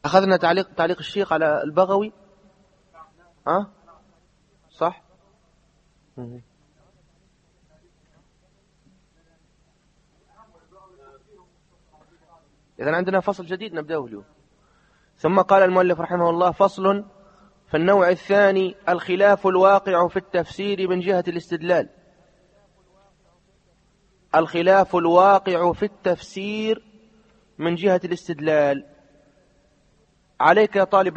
أخذنا تعليق الشيخ على البغوي. صح. إذن عندنا فصل جديد نبدأه اليوم. ثم قال المؤلف رحمه الله: فصل في النوع الثاني: الخلاف الواقع في التفسير من جهة الاستدلال. الخلاف الواقع في التفسير من جهة الاستدلال. عليك يا طالب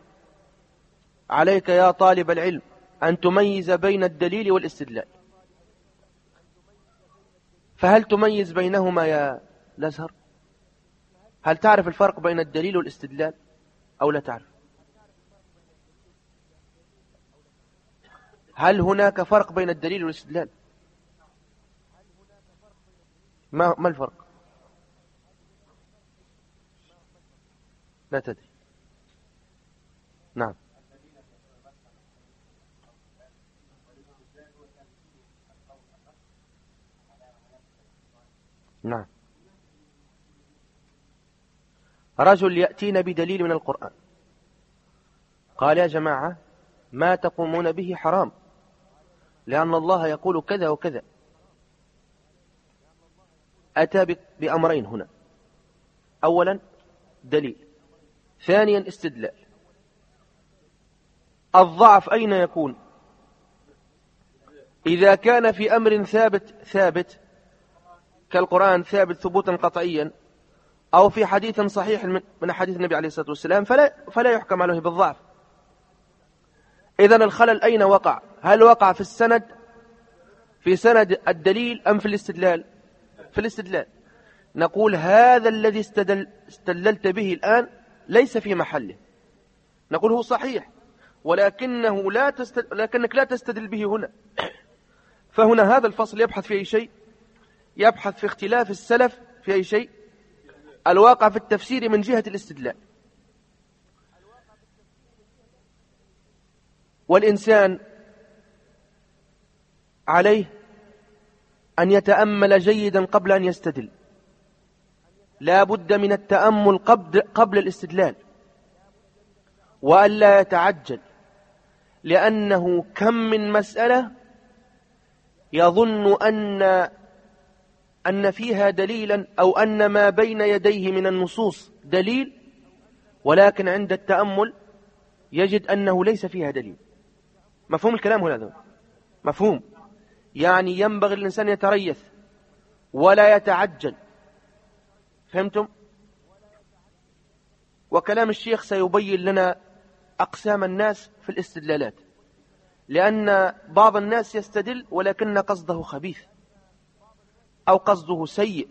العلم أن تميز بين الدليل والاستدلال. فهل تميز بينهما يا الأزهر؟ هل تعرف الفرق بين الدليل والاستدلال أو لا تعرف؟ هل هناك فرق بين الدليل والاستدلال؟ ما الفرق؟ لا تدري. نعم. نعم. رجل يأتينا بدليل من القرآن، قال: يا جماعة ما تقومون به حرام، لأن الله يقول كذا وكذا. أتى بأمرين هنا: أولا دليل، ثانيا استدلال. الضعف أين يكون؟ إذا كان في أمر ثابت كالقرآن ثابت ثبوتا قطعيا، أو في حديث صحيح من حديث النبي عليه الصلاة والسلام، فلا يحكم عليه بالضعف. إذن الخلل أين وقع؟ هل وقع في سند الدليل أم في الاستدلال؟ في الاستدلال. نقول: هذا الذي استدللت به الآن ليس في محله. نقول: هو صحيح، لكنك لا تستدل به هنا. فهنا هذا الفصل يبحث في أي شيء؟ يبحث في اختلاف السلف في أي شيء؟ الواقع في التفسير من جهة الاستدلال. والإنسان عليه أن يتأمل جيدا قبل أن يستدل. لا بد من التأمل قبل الاستدلال، وألا يتعجل، لأنه كم من مسألة يظن أن فيها دليلا، أو أن ما بين يديه من النصوص دليل، ولكن عند التأمل يجد أنه ليس فيها دليل. مفهوم الكلام هذا؟ مفهوم. يعني ينبغي الإنسان يتريث ولا يتعجل. فهمتم؟ وكلام الشيخ سيبين لنا أقسام الناس في الاستدلالات، لأن بعض الناس يستدل ولكن قصده خبيث أو قصده سيء،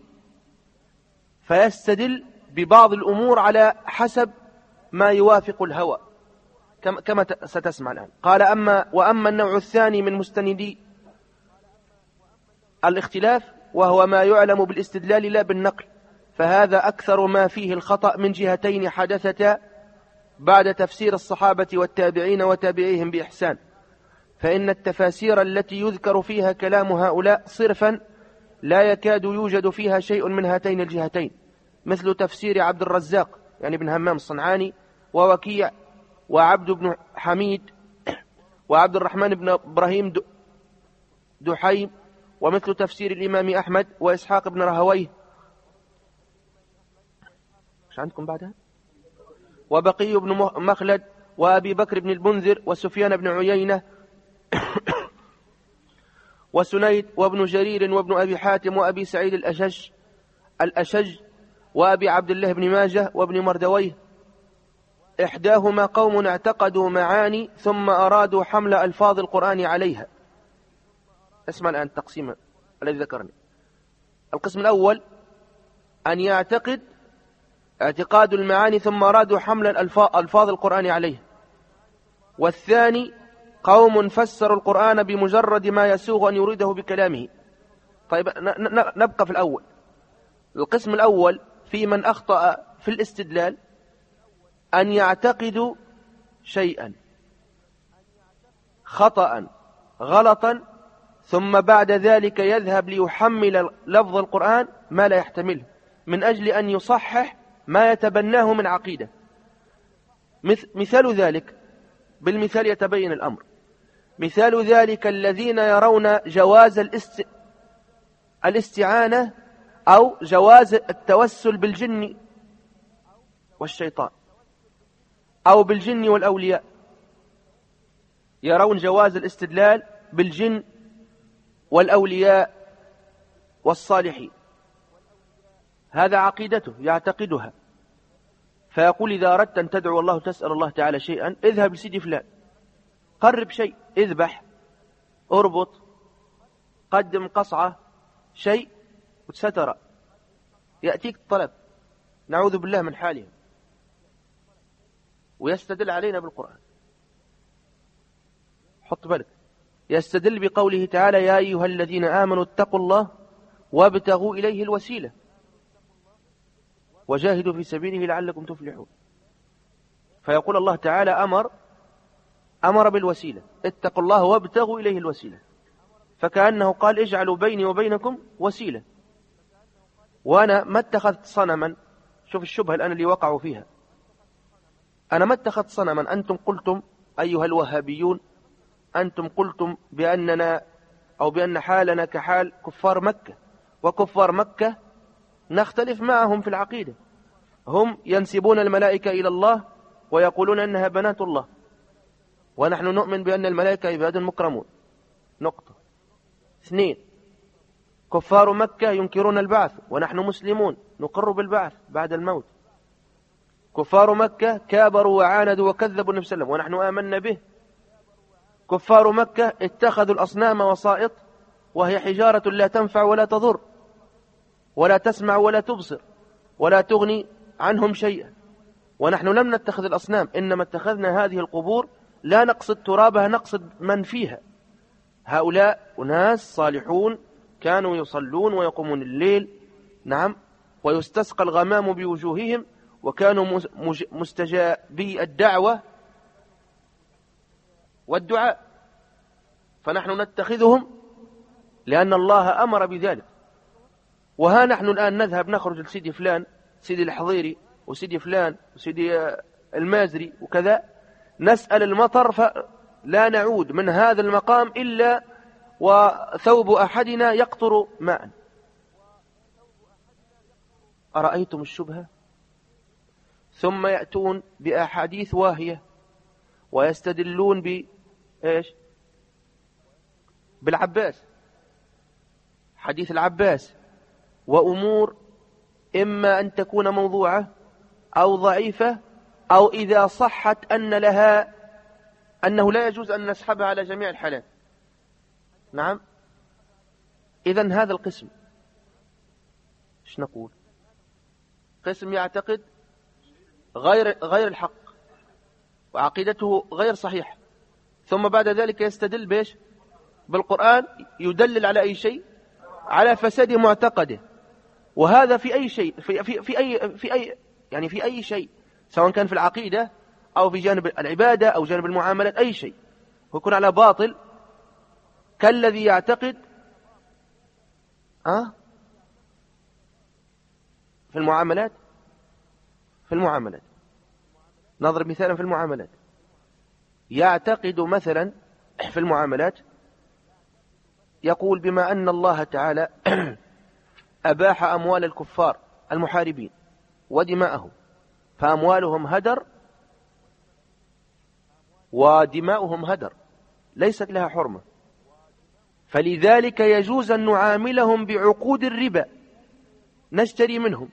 فيستدل ببعض الأمور على حسب ما يوافق الهوى، كما ستسمع الآن. قال: وأما النوع الثاني من مستندي الاختلاف، وهو ما يعلم بالاستدلال لا بالنقل، فهذا أكثر ما فيه الخطأ من جهتين حدثتا بعد تفسير الصحابة والتابعين وتابعيهم بإحسان. فإن التفاسير التي يذكر فيها كلام هؤلاء صرفا لا يكاد يوجد فيها شيء من هاتين الجهتين، مثل تفسير عبد الرزاق يعني بن همام الصنعاني، ووكيع، وعبد بن حميد، وعبد الرحمن بن إبراهيم دحيم، ومثل تفسير الإمام أحمد وإسحاق بن رهويه. مش عندكم بعدها؟ وبقي بن مخلد، وأبي بكر بن المنذر، وسفيان بن عيينة، وسنيد، وابن جرير، وابن أبي حاتم، وأبي سعيد الأشج، وأبي عبد الله بن ماجه، وابن مردويه. إحداهما قوم اعتقدوا معاني ثم أرادوا حمل ألفاظ القرآن عليها. اسمع الآن التقسيم الذي ذكرني. القسم الأول أن يعتقد اعتقاد المعاني ثم أرادوا حمل ألفاظ القرآن عليها. والثاني قوم فسروا القرآن بمجرد ما يسوغ أن يريده بكلامه. طيب نبقى في الأول. القسم الأول في من أخطأ في الاستدلال أن يعتقدوا شيئا خطأ غلطا، ثم بعد ذلك يذهب ليحمل لفظ القرآن ما لا يحتمله، من أجل أن يصحح ما يتبناه من عقيدة. مثال ذلك، بالمثال يتبين الأمر. مثال ذلك الذين يرون جواز الاستعانة أو جواز التوسل بالجن والشيطان أو بالجن والأولياء، يرون جواز الاستدلال بالجن والأولياء والصالحين، هذا عقيدته يعتقدها، فيقول إذا أردت أن تدعو الله تسأل الله تعالى شيئا اذهب لسيدي فلان، قرب شيء، اذبح، اربط، قدم قصعة، شيء، وسترى يأتيك الطلب. نعوذ بالله من حالهم، ويستدل علينا بالقرآن. حط بالك، يستدل بقوله تعالى يا أيها الذين آمنوا اتقوا الله وابتغوا إليه الوسيلة وجاهدوا في سبيله لعلكم تفلحون. فيقول الله تعالى أمر بالوسيلة، اتقوا الله وابتغوا إليه الوسيلة، فكأنه قال اجعلوا بيني وبينكم وسيلة. وأنا ما اتخذت صنما، شوف الشبهة الآن اللي وقعوا فيها، أنا ما اتخذت صنما. أنتم قلتم أيها الوهابيون، أنتم قلتم بأننا أو بأن حالنا كحال كفار مكة، وكفار مكة نختلف معهم في العقيدة، هم ينسبون الملائكة إلى الله ويقولون أنها بنات الله، ونحن نؤمن بأن الملائكة عباد مكرمون. نقطة. 2، كفار مكة ينكرون البعث ونحن مسلمون نقر بالبعث بعد الموت. كفار مكة كابروا وعاندوا وكذبوا النبي صلى الله عليه وسلم ونحن آمنا به. كفار مكة اتخذوا الأصنام وسائط وهي حجارة لا تنفع ولا تضر ولا تسمع ولا تبصر ولا تغني عنهم شيئا، ونحن لم نتخذ الأصنام، إنما اتخذنا هذه القبور لا نقصد ترابها، نقصد من فيها. هؤلاء أناس صالحون كانوا يصلون ويقومون الليل، نعم، ويستسقى الغمام بوجوههم، وكانوا مستجابي الدعوة والدعاء، فنحن نتخذهم لأن الله أمر بذلك. وها نحن الآن نذهب نخرج لسيدي فلان، سيدي الحضيري وسيدي فلان وسيدي المازري وكذا، نسأل المطر، فلا نعود من هذا المقام إلا وثوب أحدنا يقطر ماء. أرأيتم الشبهة؟ ثم يأتون بأحاديث واهية ويستدلون بإيش؟ بالعباس، حديث العباس، وأمور إما أن تكون موضوعة أو ضعيفة، أو إذا صحت أنه لا يجوز أن نسحبها على جميع الحالات. نعم، إذن هذا القسم إيش نقول؟ قسم يعتقد غير الحق وعقيدته غير صحيحة، ثم بعد ذلك يستدل بإيش؟ بالقرآن، يدلل على أي شيء؟ على فساد معتقده. وهذا في أي شيء، في أي شيء، سواء كان في العقيدة أو في جانب العبادة أو جانب المعاملات، أي شيء ويكون على باطل، كالذي يعتقد في المعاملات. نضرب مثالا في المعاملات. يعتقد مثلا في المعاملات، يقول بما أن الله تعالى أباح أموال الكفار المحاربين ودماءهم، فأموالهم هدر ودماؤهم هدر، ليست لها حرمة، فلذلك يجوز أن نعاملهم بعقود الربا، نشتري منهم.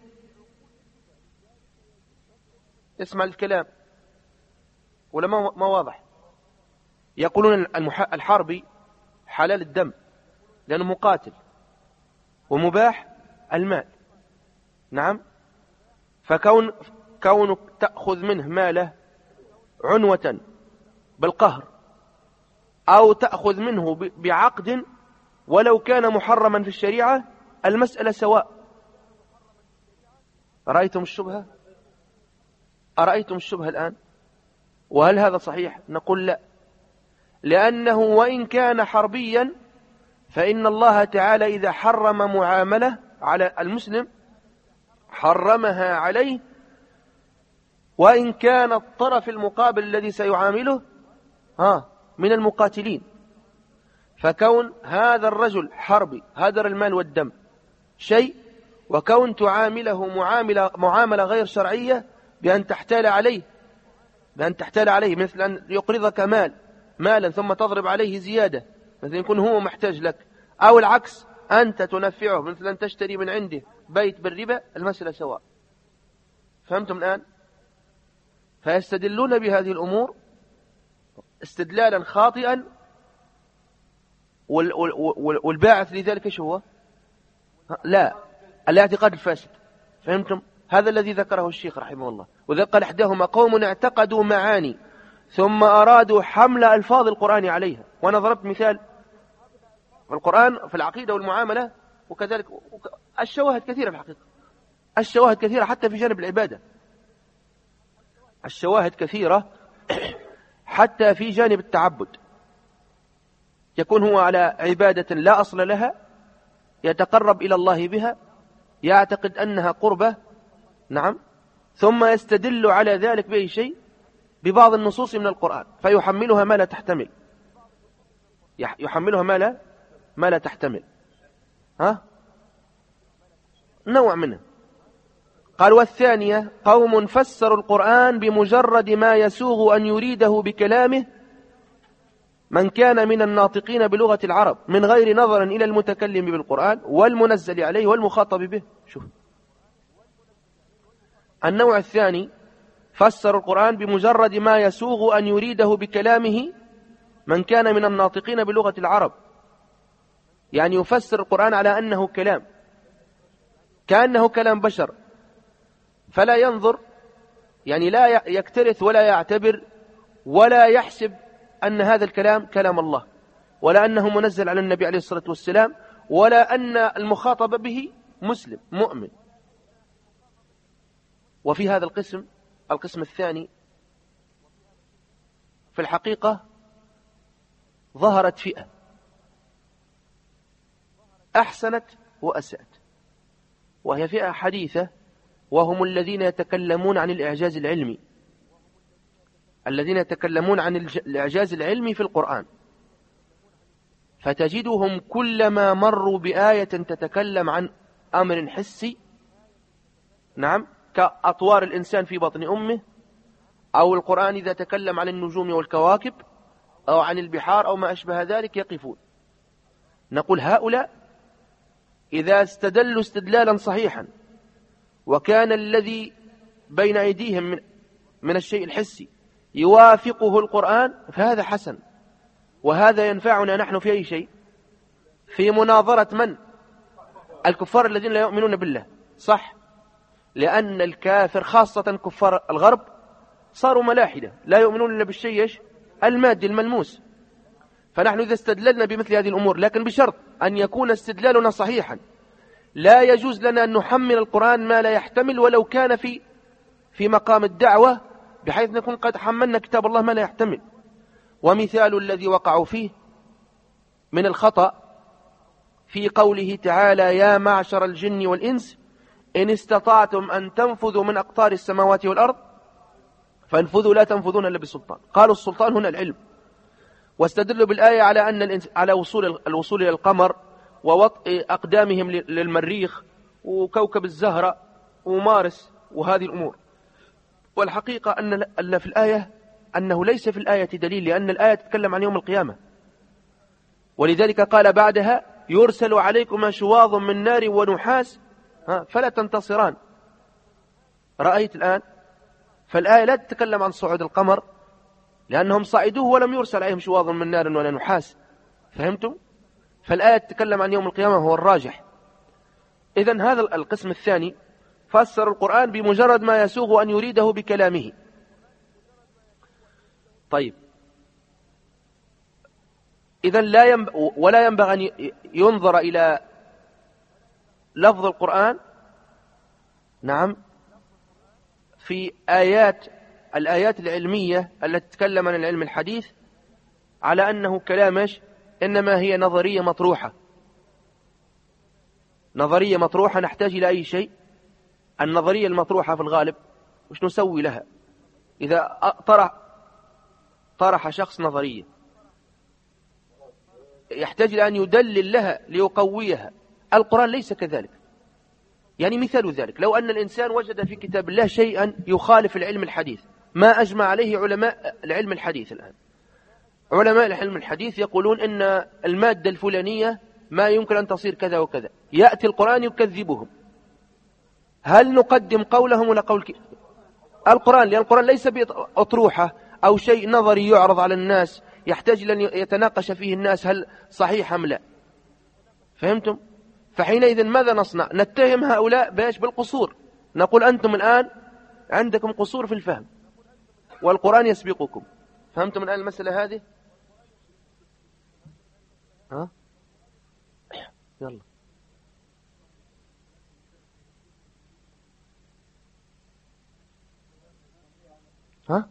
اسمع الكلام ولا ما واضح؟ يقولون الحربي حلال الدم لأنه مقاتل، ومباح المال. نعم، فكونك تأخذ منه ماله عنوة بالقهر، أو تأخذ منه بعقد ولو كان محرما في الشريعة، المسألة سواء. أرأيتم الشبهة الآن؟ وهل هذا صحيح؟ نقول لا، لأنه وإن كان حربيا فإن الله تعالى إذا حرم معاملة على المسلم حرمها عليه وإن كان الطرف المقابل الذي سيعامله من المقاتلين. فكون هذا الرجل حربي هدر المال والدم شيء، وكون تعامله معاملة غير شرعية بأن تحتال عليه مثل أن يقرضك مالا ثم تضرب عليه زيادة، مثل يكون هو محتاج لك، أو العكس أنت تنفعه مثل أن تشتري من عنده بيت بالربا، المسألة سواء. فهمتم الآن؟ فيستدلون بهذه الأمور استدلالا خاطئا، والباعث لذلك ايش هو؟ لا، الاعتقاد الفاسد. فهمتم؟ هذا الذي ذكره الشيخ رحمه الله. وذا قال احداهما قوم اعتقدوا معاني ثم أرادوا حمل ألفاظ القرآن عليها. وأنا ضربت مثال في القرآن في العقيدة والمعاملة، وكذلك الشواهد كثيرة في الحقيقة، الشواهد كثيرة حتى في جانب العبادة، الشواهد كثيرة حتى في جانب التعبد. يكون هو على عبادة لا أصل لها، يتقرب إلى الله بها، يعتقد أنها قربة، نعم، ثم يستدل على ذلك بأي شيء؟ ببعض النصوص من القرآن، فيحملها ما لا تحتمل، يحملها ما لا تحتمل، نوع منه. قال والثانية قوم فسروا القرآن بمجرد ما يسوغ أن يريده بكلامه من كان من الناطقين بلغة العرب من غير نظر إلى المتكلم بالقرآن والمنزل عليه والمخاطب به. شوف النوع الثاني، فسروا القرآن بمجرد ما يسوغ أن يريده بكلامه من كان من الناطقين بلغة العرب، يعني يفسر القرآن على أنه كلام، كأنه كلام بشر، فلا ينظر، يعني لا يكترث ولا يعتبر ولا يحسب أن هذا الكلام كلام الله، ولا أنه منزل على النبي عليه الصلاة والسلام، ولا أن المخاطب به مسلم مؤمن. وفي هذا القسم الثاني في الحقيقة ظهرت فئة أحسنت وأسأت، وهي فئة حديثة، وهم الذين يتكلمون عن الإعجاز العلمي، الذين يتكلمون عن الإعجاز العلمي في القرآن. فتجدهم كلما مروا بآية تتكلم عن أمر حسي، نعم، كأطوار الإنسان في بطن أمه، أو القرآن إذا تكلم عن النجوم والكواكب أو عن البحار أو ما أشبه ذلك يقفون. نقول هؤلاء إذا استدلوا استدلالا صحيحا وكان الذي بين أيديهم من الشيء الحسي يوافقه القرآن فهذا حسن، وهذا ينفعنا نحن في أي شيء؟ في مناظرة من؟ الكفار الذين لا يؤمنون بالله، صح؟ لأن الكافر خاصة كفار الغرب صاروا ملاحدة لا يؤمنون إلا بالشيء المادي الملموس. فنحن إذا استدللنا بمثل هذه الأمور، لكن بشرط أن يكون استدلالنا صحيحا، لا يجوز لنا أن نحمل القرآن ما لا يحتمل ولو كان في مقام الدعوة، بحيث نكون قد حملنا كتاب الله ما لا يحتمل. ومثال الذي وقعوا فيه من الخطأ في قوله تعالى يا معشر الجن والإنس إن استطعتم أن تنفذوا من أقطار السماوات والأرض فانفذوا لا تنفذون إلا بسلطان. قالوا السلطان هنا العلم، واستدلوا بالآية على أن على الوصول إلى القمر ووطئ أقدامهم للمريخ وكوكب الزهرة ومارس وهذه الأمور. والحقيقة أن في الآية أنه ليس في الآية دليل، لأن الآية تتكلم عن يوم القيامة، ولذلك قال بعدها يرسل عليكم شواظ من نار ونحاس فلا تنتصران. رأيت الآن؟ فالآية لا تتكلم عن صعود القمر لأنهم صعدوه ولم يرسل عليهم شواظ من نار ولا نحاس. فهمتم؟ فالآية تتكلم عن يوم القيامة هو الراجح. إذن هذا القسم الثاني فسر القرآن بمجرد ما يسوغ أن يريده بكلامه. طيب، إذن ولا ينبغي أن ينظر إلى لفظ القرآن، نعم، في الآيات العلمية التي تتكلم عن العلم الحديث على أنه كلام إنما هي نظرية مطروحة، نظرية مطروحة نحتاج إلى أي شيء. النظرية المطروحة في الغالب وش نسوي لها؟ إذا طرح شخص نظرية يحتاج إلى أن يدلل لها ليقويها. القرآن ليس كذلك. يعني مثال ذلك لو أن الإنسان وجد في كتاب الله شيئا يخالف العلم الحديث، ما أجمع عليه علماء العلم الحديث الآن. علماء العلم الحديث يقولون إن المادة الفلانية ما يمكن أن تصير كذا وكذا، يأتي القرآن يكذبهم. هل نقدم قولهم ولا قول القرآن؟ لأن القرآن ليس بأطروحة أو شيء نظري يعرض على الناس يحتاج إلى أن يتناقش فيه الناس هل صحيح أم لا. فهمتم؟ فحينئذ ماذا نصنع؟ نتهم هؤلاء بايش؟ بالقصور. نقول أنتم الآن عندكم قصور في الفهم والقرآن يسبقكم. فهمتم الآن المسألة هذه؟ ها؟ يلا. ها؟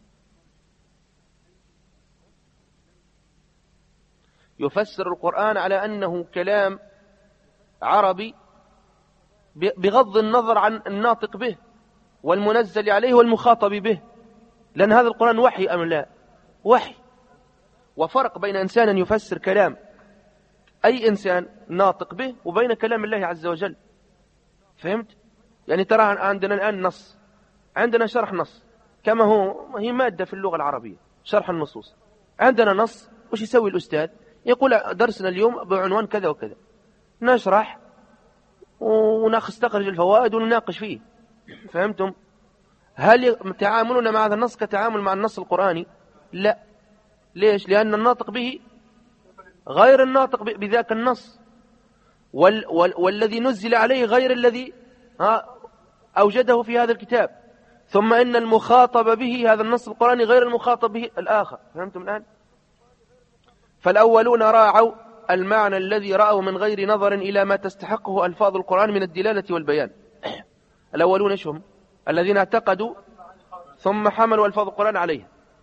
يفسر القرآن على أنه كلام عربي بغض النظر عن الناطق به والمنزل عليه والمخاطب به، لأن هذا القرآن وحي أم لا؟ وحي. وفرق بين إنسان يفسر كلام أي إنسان ناطق به وبين كلام الله عز وجل. فهمت؟ يعني ترى عندنا الآن نص، عندنا شرح نص كما هي مادة في اللغة العربية، شرح النصوص. عندنا نص، وش يسوي الأستاذ؟ يقول درسنا اليوم بعنوان كذا وكذا، نشرح ونستخرج الفوائد ونناقش فيه. فهمتم؟ هل تعاملنا مع هذا النص كتعامل مع النص القرآني؟ لا. ليش؟ لأن الناطق به غير الناطق بذاك النص، والذي نزل عليه غير الذي أوجده في هذا الكتاب. ثم إن المخاطب به هذا النص القرآني غير المخاطب به الآخر. فهمتم الآن؟ فالأولون راعوا المعنى الذي رأوا من غير نظر إلى ما تستحقه ألفاظ القرآن من الدلالة والبيان. الأولون إيش هم؟ الذين اعتقدوا ثم حملوا ألفاظ القرآن عليه.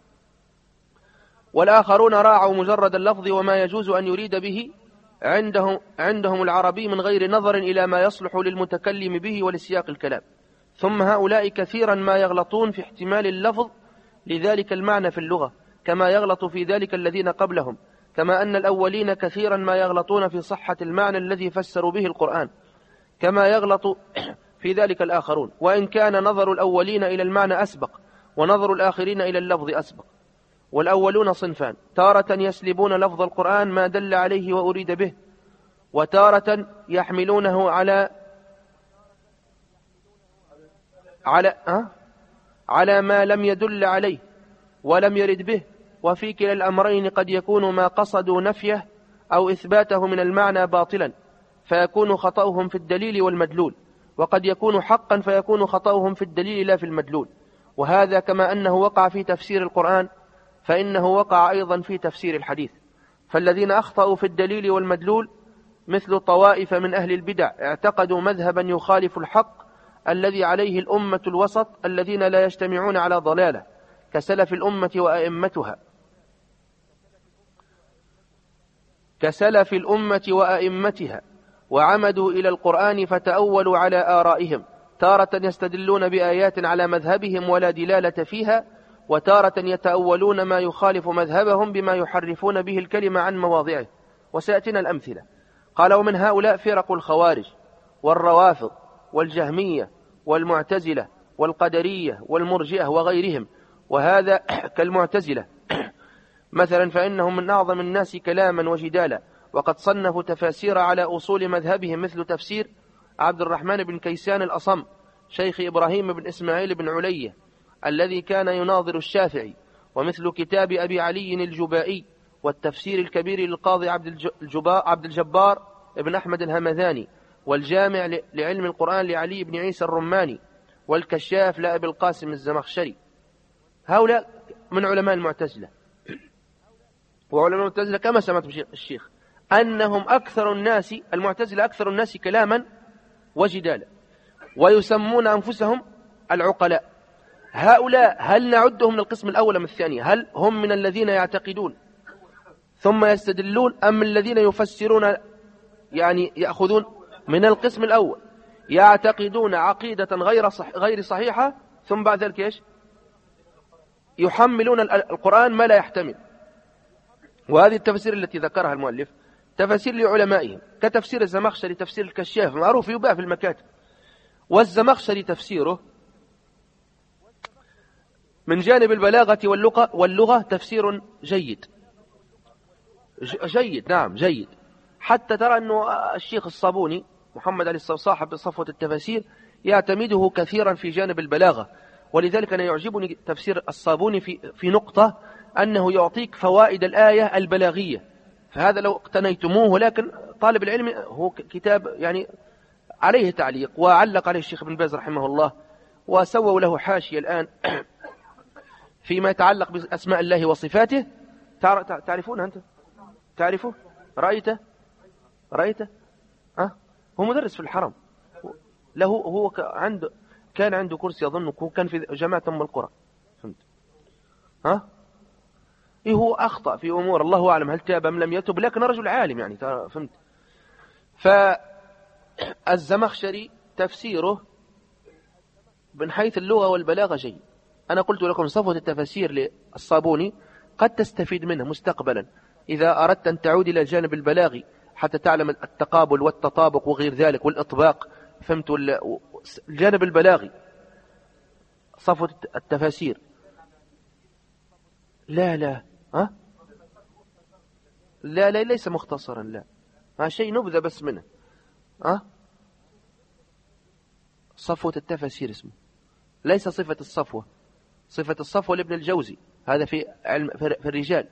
والآخرون راعوا مجرد اللفظ وما يجوز أن يريد به عندهم العربي من غير نظر إلى ما يصلح للمتكلم به ولسياق الكلام. ثم هؤلاء كثيرا ما يغلطون في احتمال اللفظ لذلك المعنى في اللغة، كما يغلط في ذلك الذين قبلهم، كما أن الأولين كثيرا ما يغلطون في صحة المعنى الذي فسروا به القرآن، كما يغلط في ذلك الآخرون، وإن كان نظر الأولين إلى المعنى أسبق ونظر الآخرين إلى اللفظ أسبق. والأولون صنفان: تارة يسلبون لفظ القرآن ما دل عليه وأريد به، وتارة يحملونه على ما لم يدل عليه ولم يرد به. وفي كلا الأمرين قد يكون ما قصدوا نفيه أو إثباته من المعنى باطلا فيكون خطأهم في الدليل والمدلول، وقد يكون حقا فيكون خطأهم في الدليل لا في المدلول. وهذا كما أنه وقع في تفسير القرآن فإنه وقع أيضا في تفسير الحديث. فالذين أخطأوا في الدليل والمدلول مثل طوائف من أهل البدع اعتقدوا مذهبا يخالف الحق الذي عليه الأمة الوسط الذين لا يجتمعون على ضلالة، كسلف الأمة وأئمتها، وعمدوا إلى القرآن فتأولوا على آرائهم، تارة يستدلون بآيات على مذهبهم ولا دلالة فيها، وتارة يتأولون ما يخالف مذهبهم بما يحرفون به الكلمة عن مواضعه. وسيأتينا الأمثلة. قال: ومن هؤلاء فرق الخوارج والروافض والجهمية والمعتزلة والقدرية والمرجئة وغيرهم. وهذا كالمعتزلة مثلا، فإنهم من أعظم الناس كلاما وجدالا، وقد صنفوا تفاسير على أصول مذهبهم، مثل تفسير عبد الرحمن بن كيسان الأصم شيخ إبراهيم بن إسماعيل بن علية الذي كان يناظر الشافعي، ومثل كتاب أبي علي الجبائي، والتفسير الكبير للقاضي عبد الجبار بن أحمد الهمذاني، والجامع لعلم القرآن لعلي بن عيسى الرماني، والكشاف لأبي القاسم الزمخشري. هؤلاء من علماء المعتزلة. وعلماء المعتزلة كما سمعت الشيخ أنهم أكثر الناس، المعتزلة أكثر الناس كلاما وجدالا، ويسمون أنفسهم العقلاء. هؤلاء هل نعدهم من القسم الأول من الثاني؟ هل هم من الذين يعتقدون ثم يستدلون، أم الذين يفسرون يعني يأخذون من القسم الأول، يعتقدون عقيدة غير صحيحة ثم بعد ذلك إيش؟ يحملون القرآن ما لا يحتمل. وهذه التفسير التي ذكرها المؤلف تفسير لعلمائهم، كتفسير الزمخشري تفسير الكشاف معروف يباع في المكاتب. والزمخشري تفسيره من جانب البلاغة واللغة تفسير جيد جيد، نعم جيد، حتى ترى أنه الشيخ الصابوني محمد علي صاحب صفوة التفاسير يعتمده كثيرا في جانب البلاغة. ولذلك أنا يعجبني تفسير الصابوني في نقطة أنه يعطيك فوائد الآية البلاغية، فهذا لو اقتنيتموه. ولكن طالب العلم هو كتاب يعني عليه تعليق، وعلق عليه الشيخ ابن باز رحمه الله، وسووا له حاشية الآن فيما يتعلق بأسماء الله وصفاته. تعرفون أنت؟ تعرفه؟ رأيته؟ هو مدرس في الحرم، له هو كان عنده كرسي أظن، كان في جامعة أم القرى، فهمت؟ هو أخطأ في أمور الله أعلم هل تاب أم لم يتب، لكن رجل عالم يعني، فهمت؟ فالزمخشري تفسيره من حيث اللغة والبلاغة جيد. أنا قلت لكم صفوة التفاسير للصابوني قد تستفيد منه مستقبلا إذا أردت أن تعود إلى الجانب البلاغي حتى تعلم التقابل والتطابق وغير ذلك والإطباق، فهمت؟ الجانب البلاغي صفوة التفاسير. لا ليس مختصرا، لا شيء نبذة بس منه. صفوة التفاسير اسمه، ليس صفة الصفوة. صفة الصفوة لابن الجوزي، هذا في الرجال،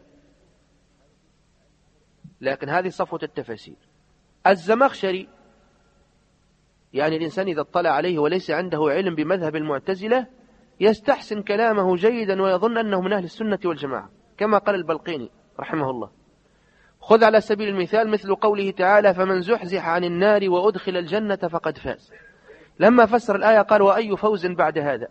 لكن هذه صفوة التفاسير. الزمخشري يعني الإنسان إذا اطلع عليه وليس عنده علم بمذهب المعتزلة يستحسن كلامه جيدا ويظن أنه من أهل السنة والجماعة، كما قال البلقيني رحمه الله. خذ على سبيل المثال مثل قوله تعالى: فمن زحزح عن النار وأدخل الجنة فقد فاز. لما فسر الآية قال: وأي فوز بعد هذا،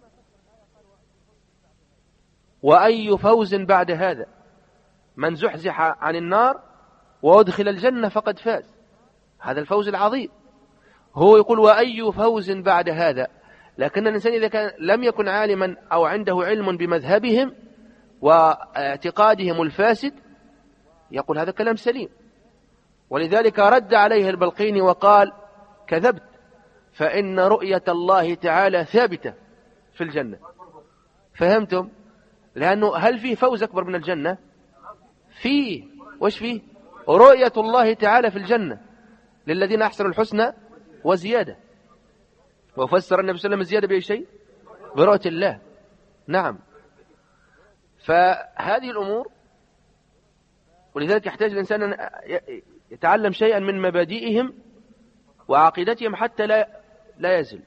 وأي فوز بعد هذا، من زحزح عن النار وأدخل الجنة فقد فاز، هذا الفوز العظيم. هو يقول وأي فوز بعد هذا، لكن الإنسان إذا كان لم يكن عالما أو عنده علم بمذهبهم واعتقادهم الفاسد يقول هذا كلام سليم. ولذلك رد عليه البلقيني وقال: كذبت، فإن رؤية الله تعالى ثابتة في الجنة. فهمتم؟ لأنه هل فيه فوز أكبر من الجنة؟ فيه. وش فيه؟ رؤية الله تعالى في الجنة للذين أحسنوا الحسنى وزيادة. وفسر النبي صلى الله عليه وسلم الزيادة بأي شيء؟ برؤية الله. نعم. فهذه الأمور، ولذلك يحتاج الإنسان أن يتعلم شيئا من مبادئهم وعقيدتهم حتى لا يزل.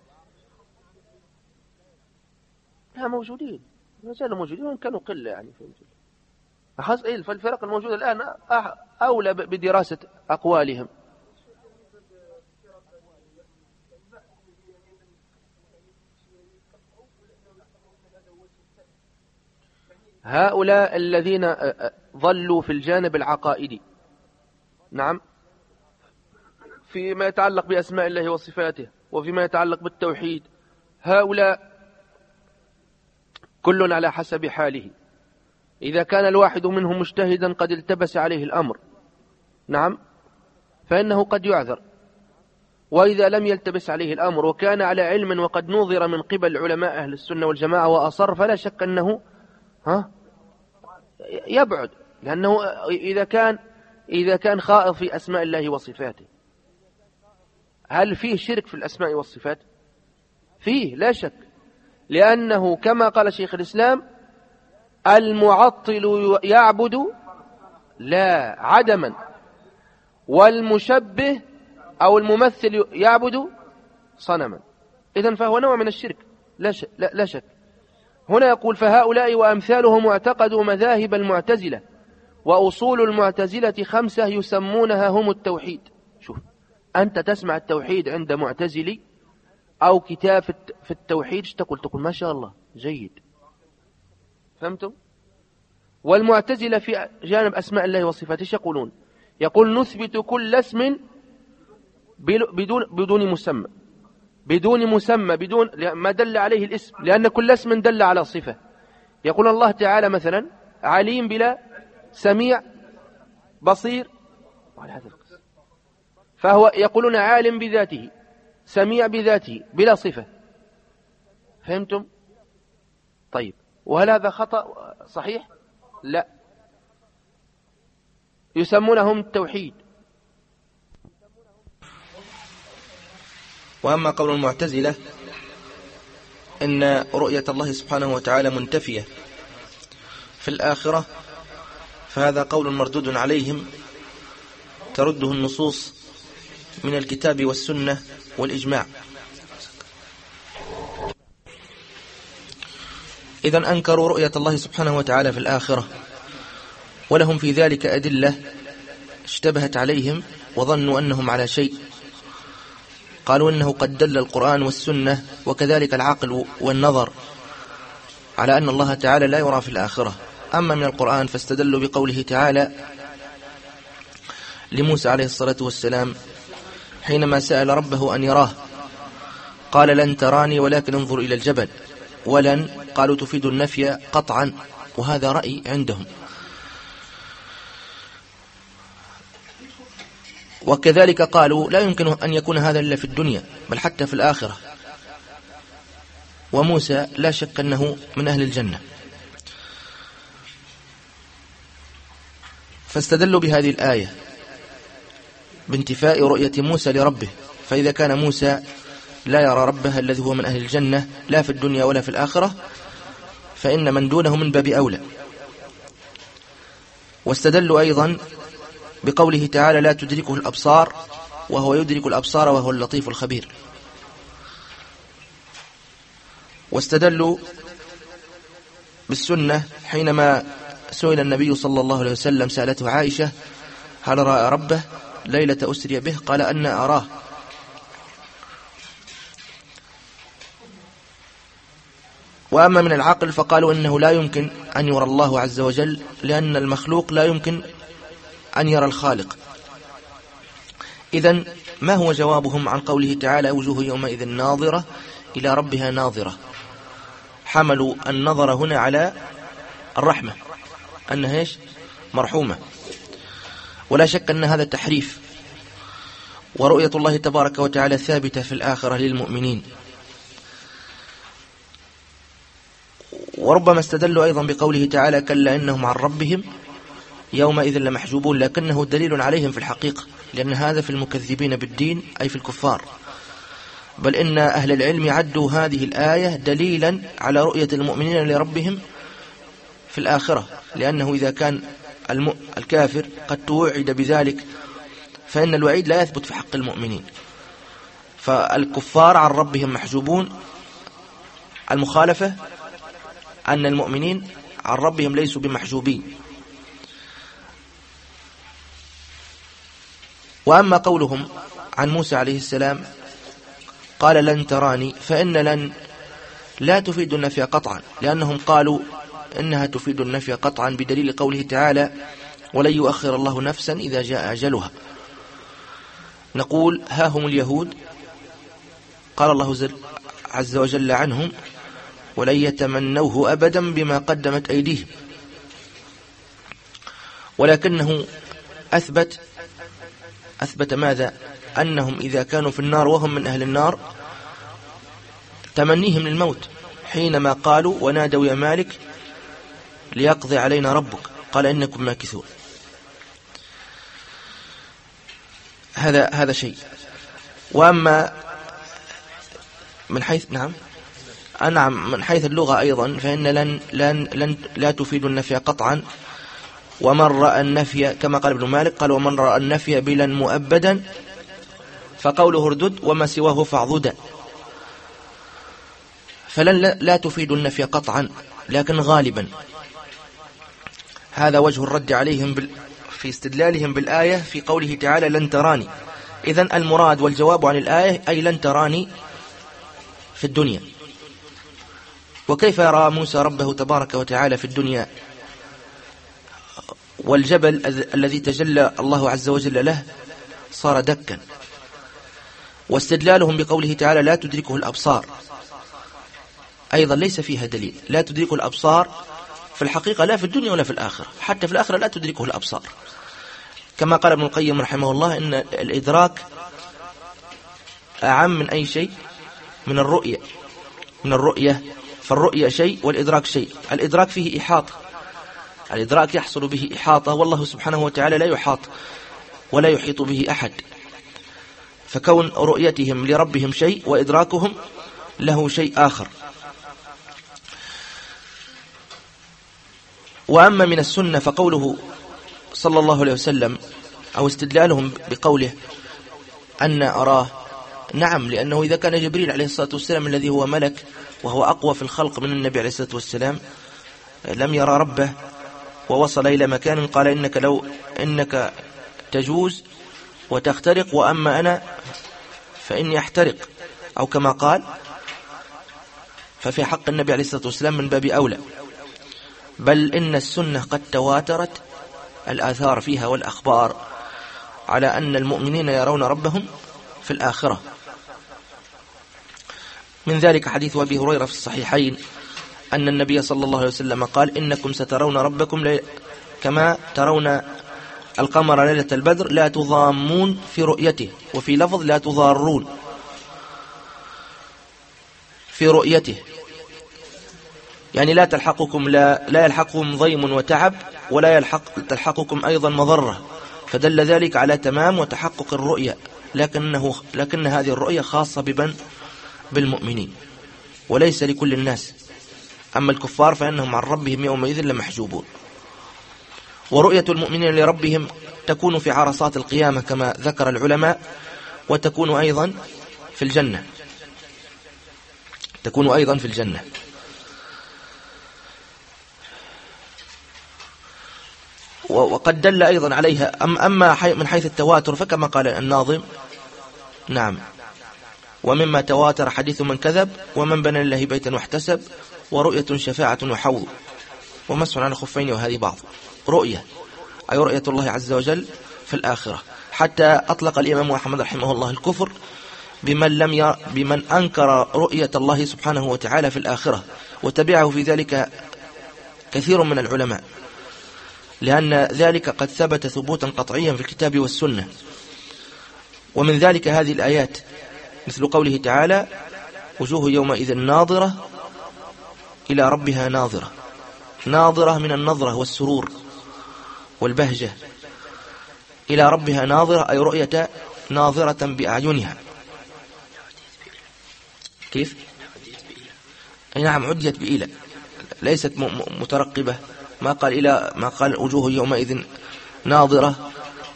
لا موجودين، ما زالوا موجودين وإن كانوا قلة يعني. فالفرق الموجودة الآن أولى بدراسة أقوالهم. هؤلاء الذين ظلوا في الجانب العقائدي، نعم، فيما يتعلق بأسماء الله وصفاته وفيما يتعلق بالتوحيد، هؤلاء كل على حسب حاله. إذا كان الواحد منهم مجتهدا قد التبس عليه الأمر، نعم، فإنه قد يعذر. وإذا لم يلتبس عليه الأمر وكان على علم وقد نوظر من قبل علماء أهل السنة والجماعة وأصر، فلا شك أنه يبعد، لأنه إذا كان خائض في أسماء الله وصفاته. هل فيه شرك في الأسماء والصفات؟ فيه لا شك، لأنه كما قال شيخ الإسلام: المعطل يعبد لا عدما، والمشبه أو الممثل يعبد صنما. إذن فهو نوع من الشرك لا شك. هنا يقول: فهؤلاء وأمثالهم اعتقدوا مذاهب المعتزلة، وأصول المعتزلة 5 يسمونها هم التوحيد. شوف، أنت تسمع التوحيد عند معتزلي أو كتاب في التوحيد تقول ما شاء الله جيد. فهمتم؟ والمعتزلة في جانب أسماء الله وصفاته يقولون: يقول نثبت كل اسم بدون مسمى، بدون ما دل عليه الاسم، لأن كل اسم دل على صفة. يقول الله تعالى مثلا عليم بلا سميع بصير، فهو يقولون عالم بذاته سميع بذاته بلا صفة. فهمتم؟ طيب، وهل هذا خطأ صحيح؟ لا، يسمونهم التوحيد. وأما قول المعتزلة إن رؤية الله سبحانه وتعالى منتفية في الآخرة، فهذا قول مردود عليهم ترده النصوص من الكتاب والسنة والإجماع. إذن أنكروا رؤية الله سبحانه وتعالى في الآخرة، ولهم في ذلك أدلة اشتبهت عليهم وظنوا أنهم على شيء. قالوا إنه قد دل القرآن والسنة وكذلك العقل والنظر على أن الله تعالى لا يرى في الآخرة. أما من القرآن فاستدلوا بقوله تعالى لموسى عليه الصلاة والسلام حينما سأل ربه أن يراه، قال لن تراني ولكن انظر إلى الجبل. ولن قالوا تفيد النفي قطعا، وهذا رأي عندهم. وكذلك قالوا لا يمكن أن يكون هذا إلا في الدنيا بل حتى في الآخرة، وموسى لا شك أنه من أهل الجنة. فاستدلوا بهذه الآية بانتفاء رؤية موسى لربه، فإذا كان موسى لا يرى ربه الذي هو من أهل الجنة لا في الدنيا ولا في الآخرة، فإن من دونه من باب أولى. واستدلوا أيضا بقوله تعالى لا تدركه الأبصار وهو يدرك الأبصار وهو اللطيف الخبير. واستدلوا بالسنة حينما سئل النبي صلى الله عليه وسلم، سألته عائشة هل رأى ربه ليلة أسري به؟ قال أن أراه. وأما من العقل فقالوا إنه لا يمكن أن يرى الله عز وجل، لأن المخلوق لا يمكن أن يرى الخالق. إذن ما هو جوابهم عن قوله تعالى وجوه يومئذ ناظرة إلى ربها ناظرة؟ حملوا النظر هنا على الرحمة، أنها إيش؟ مرحومة. ولا شك أن هذا تحريف، ورؤية الله تبارك وتعالى ثابتة في الآخرة للمؤمنين. وربما استدلوا أيضا بقوله تعالى كلا إنهم عن ربهم يومئذ لمحجوبون، لكنه دليل عليهم في الحقيقة، لأن هذا في المكذبين بالدين أي في الكفار. بل إن أهل العلم عدوا هذه الآية دليلا على رؤية المؤمنين لربهم في الآخرة، لأنه إذا كان الكافر قد توعد بذلك فإن الوعيد لا يثبت في حق المؤمنين. فالكفار عن ربهم محجوبون، المخالفة أن المؤمنين عن ربهم ليسوا بمحجوبين. وأما قولهم عن موسى عليه السلام قال لن تراني، فإن لن لا تفيد النفي قطعا، لأنهم قالوا إنها تفيد النفي قطعا بدليل قوله تعالى ولن يؤخر الله نفسا إذا جاء أجلها. نقول ها هم اليهود قال الله عز وجل عنهم ولن يتمنوه أبدا بما قدمت أيديهم، ولكنه أثبت ماذا؟ أنهم إذا كانوا في النار وهم من أهل النار تمنيهم للموت، حينما قالوا ونادوا يا مالك ليقضي علينا ربك قال إنكم ماكثون. هذا شيء. وأما من حيث من حيث اللغة أيضا فإن لن لا تفيد النفي قطعا. ومن رأى النفي كما قال ابن مالك قال ومن رأى النفي بلا مؤبدا فقوله اردد وما سواه فاعضدا. فلن لا تفيد النفي قطعا لكن غالبا. هذا وجه الرد عليهم في استدلالهم بالآية في قوله تعالى لن تراني. إذن المراد والجواب عن الآية أي لن تراني في الدنيا. وكيف يرى موسى ربه تبارك وتعالى في الدنيا والجبل الذي تجلى الله عز وجل له صار دكا؟ واستدلالهم بقوله تعالى لا تدركه الأبصار أيضا ليس فيها دليل، لا تدركه الأبصار في الحقيقة، لا في الدنيا ولا في الآخرة، حتى في الآخرة لا تدركه الأبصار. كما قال ابن القيم رحمه الله إن الإدراك أعم من أي شيء، من الرؤية، فالرؤية شيء والإدراك شيء. الإدراك فيه إحاطة، الإدراك يحصل به إحاطة، والله سبحانه وتعالى لا يحاط ولا يحيط به أحد، فكون رؤيتهم لربهم شيء وإدراكهم له شيء آخر. وأما من السنة فقوله صلى الله عليه وسلم أو استدلالهم بقوله أن أراه، نعم، لأنه إذا كان جبريل عليه الصلاة والسلام الذي هو ملك وهو أقوى في الخلق من النبي عليه الصلاة والسلام لم يرى ربه ووصل إلى مكان قال إنك تجوز وتخترق وأما أنا فإني أحترق، أو كما قال، ففي حق النبي عليه الصلاة والسلام من باب أولى. بل إن السنة قد تواترت الآثار فيها والأخبار على أن المؤمنين يرون ربهم في الآخرة. من ذلك حديث أبي هريرة في الصحيحين أن النبي صلى الله عليه وسلم قال إنكم سترون ربكم كما ترون القمر ليلة البدر لا تضامون في رؤيته، وفي لفظ لا تضارون في رؤيته، يعني لا يلحقكم ضيم وتعب ولا تلحقكم أيضا مضرة، فدل ذلك على تمام وتحقق الرؤية، لكن هذه الرؤية خاصة بالمؤمنين وليس لكل الناس. أما الكفار فإنهم عن ربهم يومئذ لمحجوبون. ورؤية المؤمنين لربهم تكون في عرصات القيامة كما ذكر العلماء، وتكون أيضا في الجنة. وقد دل أيضا عليها. أما من حيث التواتر فكما قال الناظم، نعم، ومما تواتر حديث من كذب ومن بنى لله بيتا واحتسب ورؤية شفاعة وحوض ومسح على الخفين، وهذه بعض رؤية، أي رؤية الله عز وجل في الآخرة. حتى أطلق الإمام أحمد رحمه الله الكفر بمن أنكر رؤية الله سبحانه وتعالى في الآخرة، وتبعه في ذلك كثير من العلماء، لأن ذلك قد ثبت ثبوتا قطعيا في الكتاب والسنة. ومن ذلك هذه الآيات مثل قوله تعالى وجوه يومئذ ناظرة إلى ربها ناظرة، ناظرة من النظرة والسرور والبهجة، إلى ربها ناظرة أي رؤية ناظرة بأعينها. كيف؟ أي نعم، عديت بإلى، ليست مترقبة، ما قال وجوه يومئذ ناظرة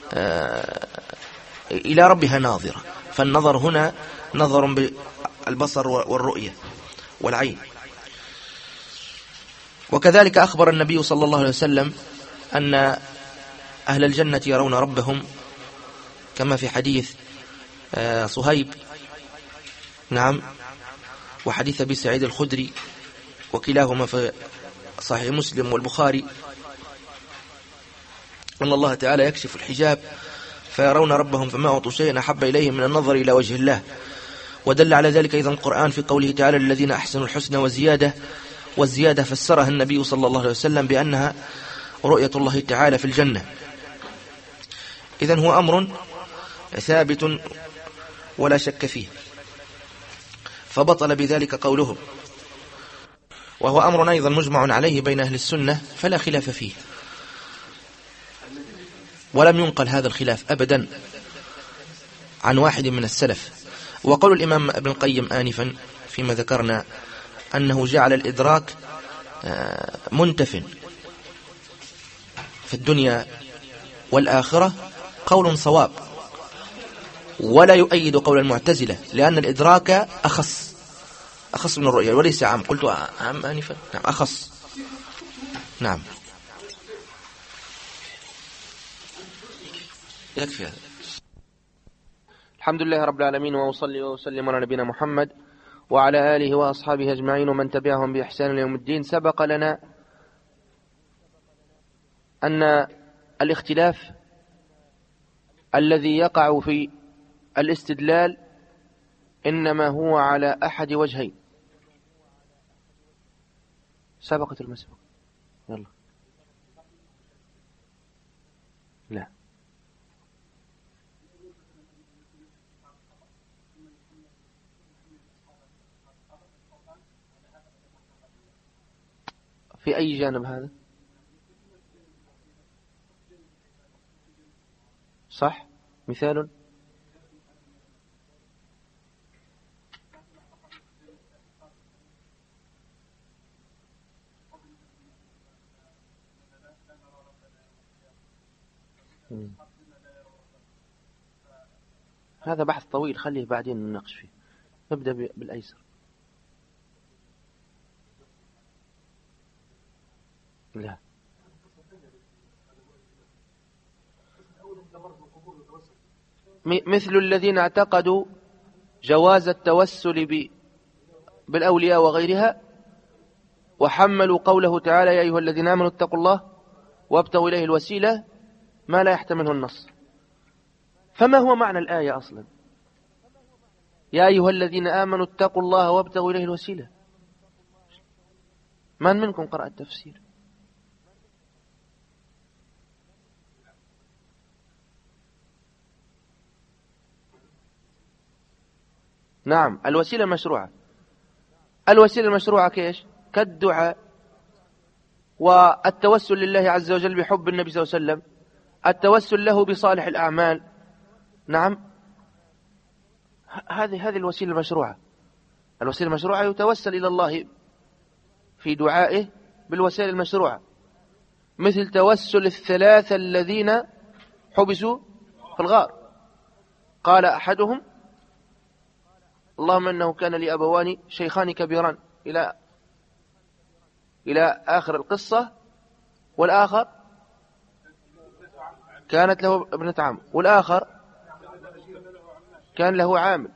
إلى ربها ناظرة، فالنظر هنا نظر بالبصر والرؤية والعين. وكذلك أخبر النبي صلى الله عليه وسلم أن أهل الجنة يرون ربهم كما في حديث صهيب، نعم، وحديث أبي سعيد الخدري، وكلاهما في صحيح مسلم والبخاري، أن الله تعالى يكشف الحجاب فيرون ربهم فما أعطوا شيئا أحب إليهم من النظر إلى وجه الله. ودل على ذلك أيضا القرآن في قوله تعالى الذين أحسنوا الحسنى وزيادة، والزيادة فسرها النبي صلى الله عليه وسلم بأنها رؤية الله تعالى في الجنة. إذن هو أمر ثابت ولا شك فيه، فبطل بذلك قولهم، وهو أمر أيضا مجمع عليه بين أهل السنة فلا خلاف فيه، ولم ينقل هذا الخلاف أبدا عن واحد من السلف. وقول الإمام ابن القيم آنفا فيما ذكرنا أنه جعل الإدراك منتف في الدنيا والآخرة قول صواب، ولا يؤيد قول المعتزلة، لأن الإدراك أخص من الرؤية وليس عام. قلت عام آنفا، نعم، أخص، نعم، يكفي هذا. الحمد لله رب العالمين، وأصلي وأسلم على نبينا محمد وعلى آله وأصحابه أجمعين ومن تبعهم بإحسان يوم الدين. سبق لنا أن الاختلاف الذي يقع في الاستدلال إنما هو على أحد وجهين. سبقت المسبق. يلا. لا. في أي جانب هذا؟ صح. مثال. هذا بحث طويل، خليه بعدين نناقش فيه. نبدأ بالأيسر. لا. مثل الذين اعتقدوا جواز التوسل بالأولياء وغيرها، وحملوا قوله تعالى يا أيها الذين آمنوا اتقوا الله وابتغوا إليه الوسيلة ما لا يحتمله النص. فما هو معنى الآية أصلا؟ يا أيها الذين آمنوا اتقوا الله وابتغوا إليه الوسيلة. من منكم قرأ التفسير؟ نعم، الوسيلة مشروعة. الوسيلة المشروعة كيش؟ كالدعاء والتوسل لله عز وجل بحب النبي صلى الله عليه وسلم، التوسل له بصالح الأعمال. نعم، هذه الوسيلة المشروعة. الوسيلة المشروعة يتوسل إلى الله في دعائه بالوسائل المشروعة، مثل توسل الثلاثة الذين حبسوا في الغار. قال أحدهم اللهم إنه كان لي أبوان شيخان كبيران إلى آخر القصة، والآخر كانت له ابنة عم، والآخر كان له عامل.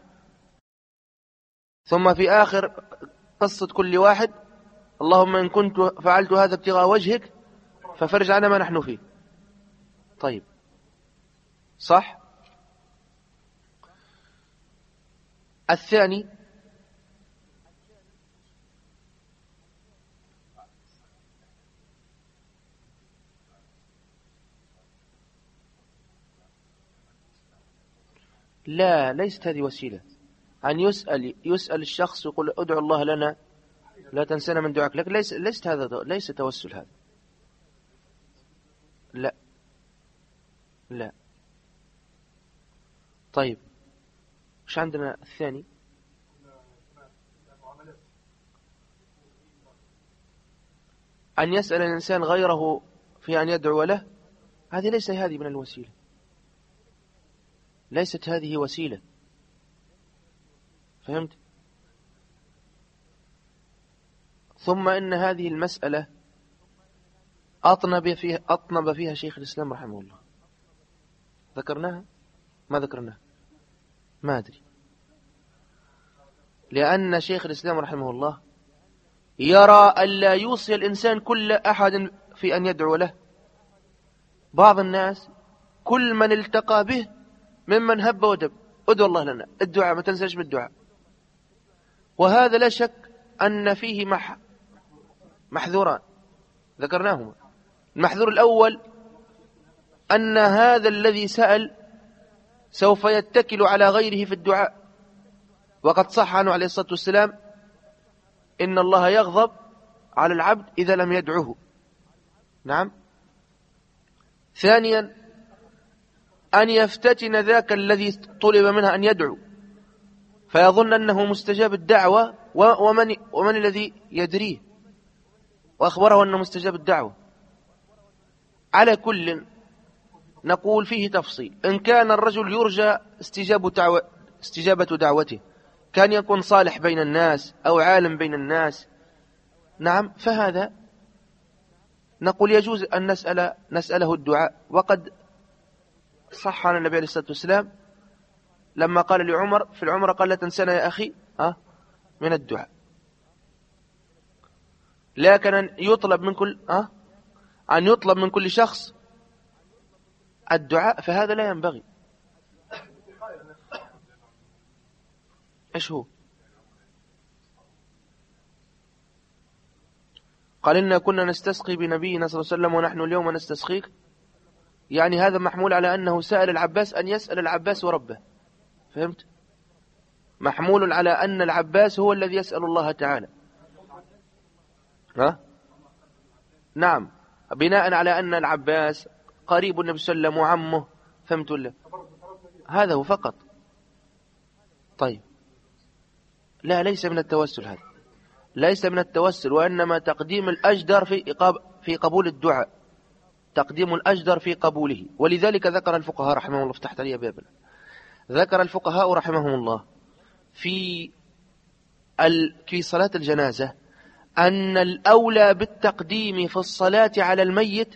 ثم في آخر قصة كل واحد اللهم إن كنت فعلت هذا ابتغاء وجهك ففرج عنا ما نحن فيه. طيب، صح. الثاني لا، ليست هذه وسيلة. أن يسأل الشخص يقول ادعو الله لنا لا تنسنا من دعاك لك، ليست هذا، ليس توسل هذا. لا لا. طيب، وش عندنا الثاني؟ أن يسأل الإنسان غيره في أن يدعو له، هذه ليس هذه من الوسيلة، ليست هذه وسيلة. فهمت؟ ثم إن هذه المسألة أطنب فيها شيخ الإسلام رحمه الله. ذكرناها؟ ما ذكرناها؟ ما أدري. لأن شيخ الإسلام رحمه الله يرى أن لا يوصي الإنسان كل أحد في أن يدعو له. بعض الناس كل من التقى به ممن هب ودب ادعو الله لنا، الدعاء ما تنساش بالدعاء. وهذا لا شك أن فيه محذوران ذكرناهما. المحذور الأول أن هذا الذي سأل سوف يتكل على غيره في الدعاء، وقد صح عنه عليه الصلاة والسلام إن الله يغضب على العبد إذا لم يدعه. نعم. ثانيا أن يفتتن ذاك الذي طلب منها أن يدعو فيظن أنه مستجاب الدعوة، ومن الذي يدريه وأخبره أنه مستجاب الدعوة. على كل نقول فيه تفصيل. إن كان الرجل يرجى استجابة دعوته، كان يكون صالح بين الناس أو عالم بين الناس، نعم، فهذا نقول يجوز أن نسأله الدعاء. وقد صح عن النبي عليه الصلاة والسلام لما قال لعمر في العمرة قال لا تنسنا يا أخي من الدعاء. لكن أن يطلب من كل شخص الدعاء فهذا لا ينبغي. إيش هو؟ قال إنا كنا نستسقي بنبينا صلى الله عليه وسلم ونحن اليوم نستسقيك، يعني هذا محمول على أنه سأل العباس أن يسأل العباس وربه، فهمت؟ محمول على أن العباس هو الذي يسأل الله تعالى. ها؟ نعم، بناء على أن العباس قريب النبي صلى الله عليه وسلم وعمه، فهمت ولا؟ هذا هو فقط. طيب، لا، ليس من التوسل، هذا ليس من التوسل، وإنما تقديم الأجدر في قبول الدعاء، تقديم الأجدر في قبوله. ولذلك ذكر الفقهاء رحمهم الله، فتحت علي بابنا، ذكر الفقهاء رحمهم الله في صلاة الجنازة أن الأولى بالتقديم في الصلاة على الميت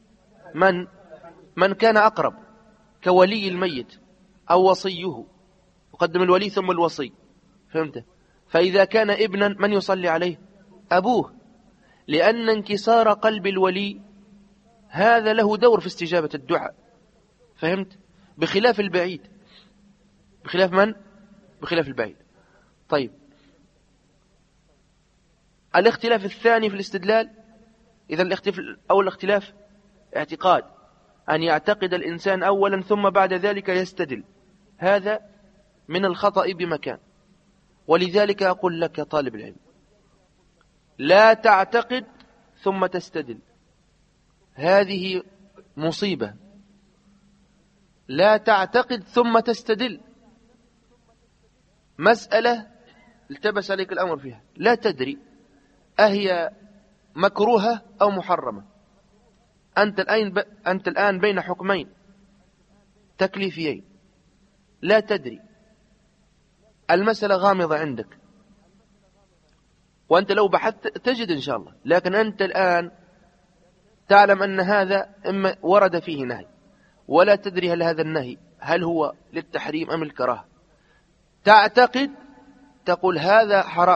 من كان أقرب، كولي الميت أو وصيه، يقدم الولي ثم الوصي، فهمت؟ فإذا كان ابنا من يصلي عليه؟ أبوه، لأن انكسار قلب الولي هذا له دور في استجابة الدعاء، فهمت؟ بخلاف البعيد. بخلاف من؟ بخلاف البعيد. طيب، الاختلاف الثاني في الاستدلال، إذا الاختلاف اعتقاد، أن يعتقد الإنسان أولا ثم بعد ذلك يستدل، هذا من الخطأ بمكان. ولذلك أقول لك يا طالب العلم، لا تعتقد ثم تستدل، هذه مصيبة. لا تعتقد ثم تستدل، مسألة التبس عليك الأمر فيها، لا تدري أهي مكروهة أو محرمة، أنت الآن بين حكمين تكليفيين، لا تدري، المسألة غامضة عندك، وأنت لو بحثت تجد إن شاء الله، لكن أنت الآن تعلم أن هذا إما ورد فيه نهي، ولا تدري هل هذا النهي هل هو للتحريم أم الكراهة. تعتقد، تقول هذا حرام،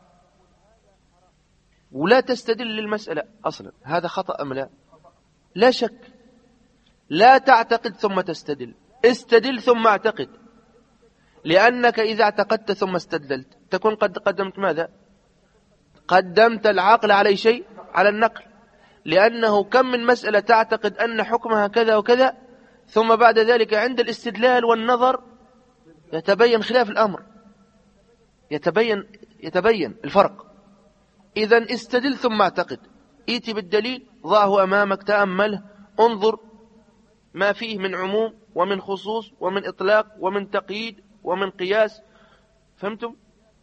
ولا تستدل للمسألة أصلا، هذا خطأ أم لا؟ لا شك. لا تعتقد ثم تستدل، استدل ثم اعتقد، لأنك إذا اعتقدت ثم استدللت تكون قد قدمت ماذا؟ قدمت العقل على شيء، على النقل، لأنه كم من مسألة تعتقد أن حكمها كذا وكذا، ثم بعد ذلك عند الاستدلال والنظر يتبين خلاف الأمر، يتبين الفرق. إذن استدل ثم اعتقد، ائت بالدليل، ضعه أمامك، تأمله، انظر ما فيه من عموم ومن خصوص ومن إطلاق ومن تقييد ومن قياس، فهمتم؟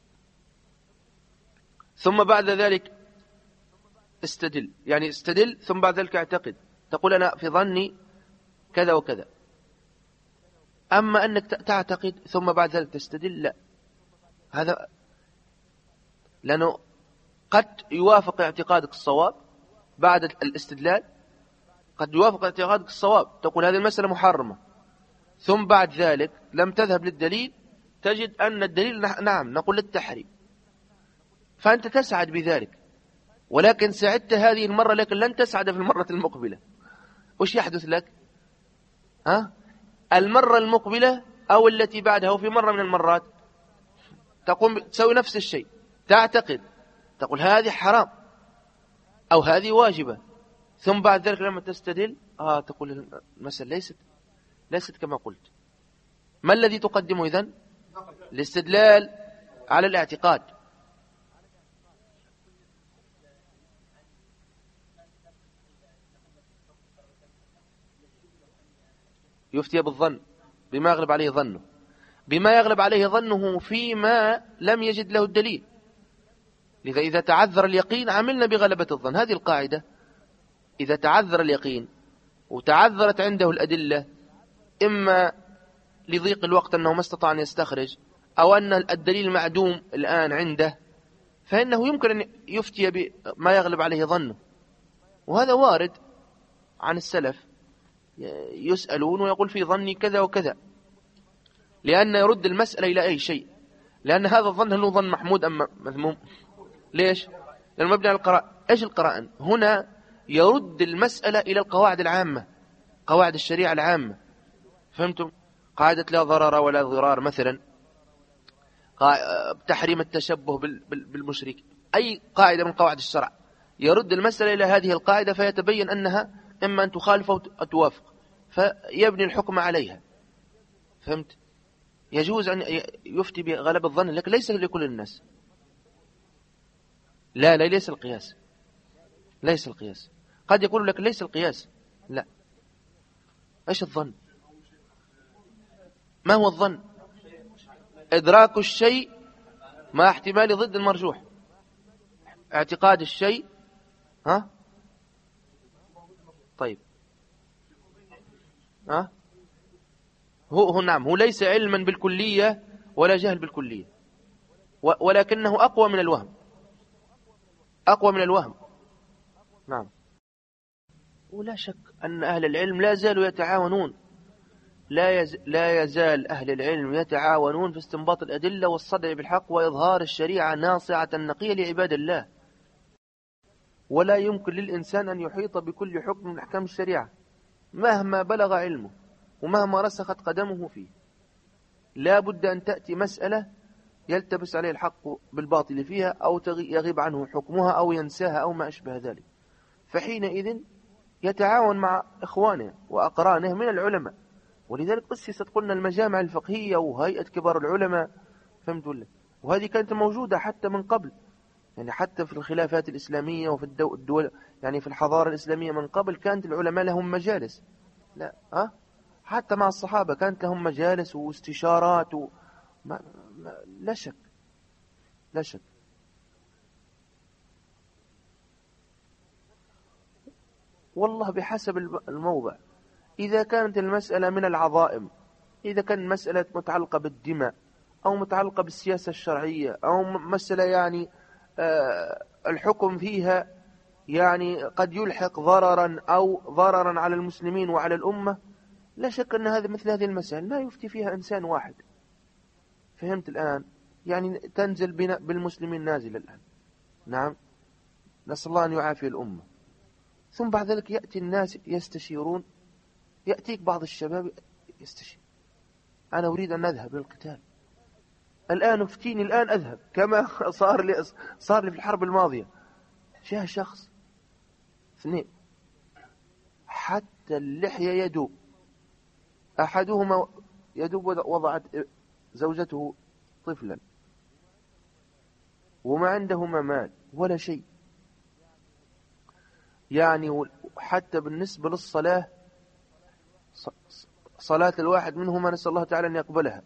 ثم بعد ذلك استدل، يعني استدل ثم بعد ذلك اعتقد، تقول أنا في ظني كذا وكذا. أما أنك تعتقد ثم بعد ذلك تستدل، لا، هذا لأنه قد يوافق اعتقادك الصواب بعد الاستدلال، قد يوافق اعتقادك الصواب، تقول هذه المسألة محرمة، ثم بعد ذلك لم تذهب للدليل، تجد أن الدليل نعم نقول للتحريم، فأنت تسعد بذلك، ولكن سعدت هذه المرة، لكن لن تسعد في المرة المقبلة. وش يحدث لك؟ المرة المقبلة أو التي بعدها، وفي مرة من المرات تقوم تسوي نفس الشيء، تعتقد، تقول هذه حرام أو هذه واجبة، ثم بعد ذلك لما تستدل تقول المسألة ليست كما قلت. ما الذي تقدمه إذن؟ الاستدلال على الاعتقاد. يفتي بالظن بما يغلب عليه ظنه، بما يغلب عليه ظنه فيما لم يجد له الدليل. لذا إذا تعذر اليقين عملنا بغلبة الظن، هذه القاعدة. إذا تعذر اليقين وتعذرت عنده الأدلة، إما لضيق الوقت أنه ما استطاع أن يستخرج، أو أن الدليل معدوم الآن عنده، فإنه يمكن أن يفتي بما يغلب عليه ظنه. وهذا وارد عن السلف، يسألون ويقول في ظني كذا وكذا، لأن يرد المسألة إلى أي شيء، لأن هذا الظن هل هو ظن محمود أم مذموم؟ ليش؟ لأنه مبني على القراءة. إيش القراءة؟ هنا يرد المسألة إلى القواعد العامة، قواعد الشريعة العامة، فهمتم؟ قاعدة لا ضرر ولا ضرار مثلا، تحريم التشبه بالمشرك، أي قاعدة من قواعد الشرع يرد المسألة إلى هذه القاعدة فيتبين أنها إما أن تخالف أو توافق، فيبني الحكم عليها. فهمت؟ يجوز أن يفتي بغلب الظن، لكن ليس لكل الناس. لا ليس القياس، ليس القياس. قد يقول لك ليس القياس، لا. ايش الظن؟ ما هو الظن؟ إدراك الشيء مع احتمال ضد المرجوح، اعتقاد الشيء. ها طيب، ها هو نعم، هو ليس علما بالكلية ولا جهل بالكلية، ولكنه أقوى من الوهم، أقوى من الوهم. نعم. ولا شك أن أهل العلم لا زالوا يتعاونون، لا يزال أهل العلم يتعاونون في استنباط الأدلة والصدع بالحق وإظهار الشريعة ناصعة نقية لعباد الله. ولا يمكن للإنسان أن يحيط بكل حكم من أحكام الشريعة مهما بلغ علمه ومهما رسخت قدمه فيه. لا بد أن تأتي مسألة يلتبس عليه الحق بالباطل فيها، أو يغيب عنه حكمها أو ينساها أو ما أشبه ذلك، فحينئذ يتعاون مع إخوانه وأقرانه من العلماء. ولذلك أسست قلنا المجامع الفقهية وهيئة كبار العلماء. فهمت ولا؟ وهذه كانت موجودة حتى من قبل، يعني حتى في الخلافات الإسلامية وفي الدول، يعني في الحضارة الإسلامية من قبل كانت العلماء لهم مجالس. لا حتى مع الصحابة كانت لهم مجالس واستشارات لا شك، لا شك. والله بحسب الموضع. إذا كانت المسألة من العظائم، إذا كان مسألة متعلقة بالدماء أو متعلقة بالسياسة الشرعية أو مسألة يعني الحكم فيها يعني قد يلحق ضررا أو ضررا على المسلمين وعلى الأمة، لا شك أن مثل هذه المسائل ما يفتي فيها إنسان واحد. فهمت الآن؟ يعني تنزل بالمسلمين نازل الآن. نعم، نسأل الله أن يعافي الأمة. ثم بعد ذلك يأتي الناس يستشيرون، يأتيك بعض الشباب يستشير: أنا أريد أن أذهب للقتال الآن، افتيني الآن أذهب، كما صار لي في الحرب الماضية. جاء شخص اثنين حتى اللحية يدوب، أحدهما يدوب وضعت زوجته طفلا وما عندهما مال ولا شيء، يعني حتى بالنسبة للصلاة، صلاة الواحد منهما نسأل الله تعالى أن يقبلها،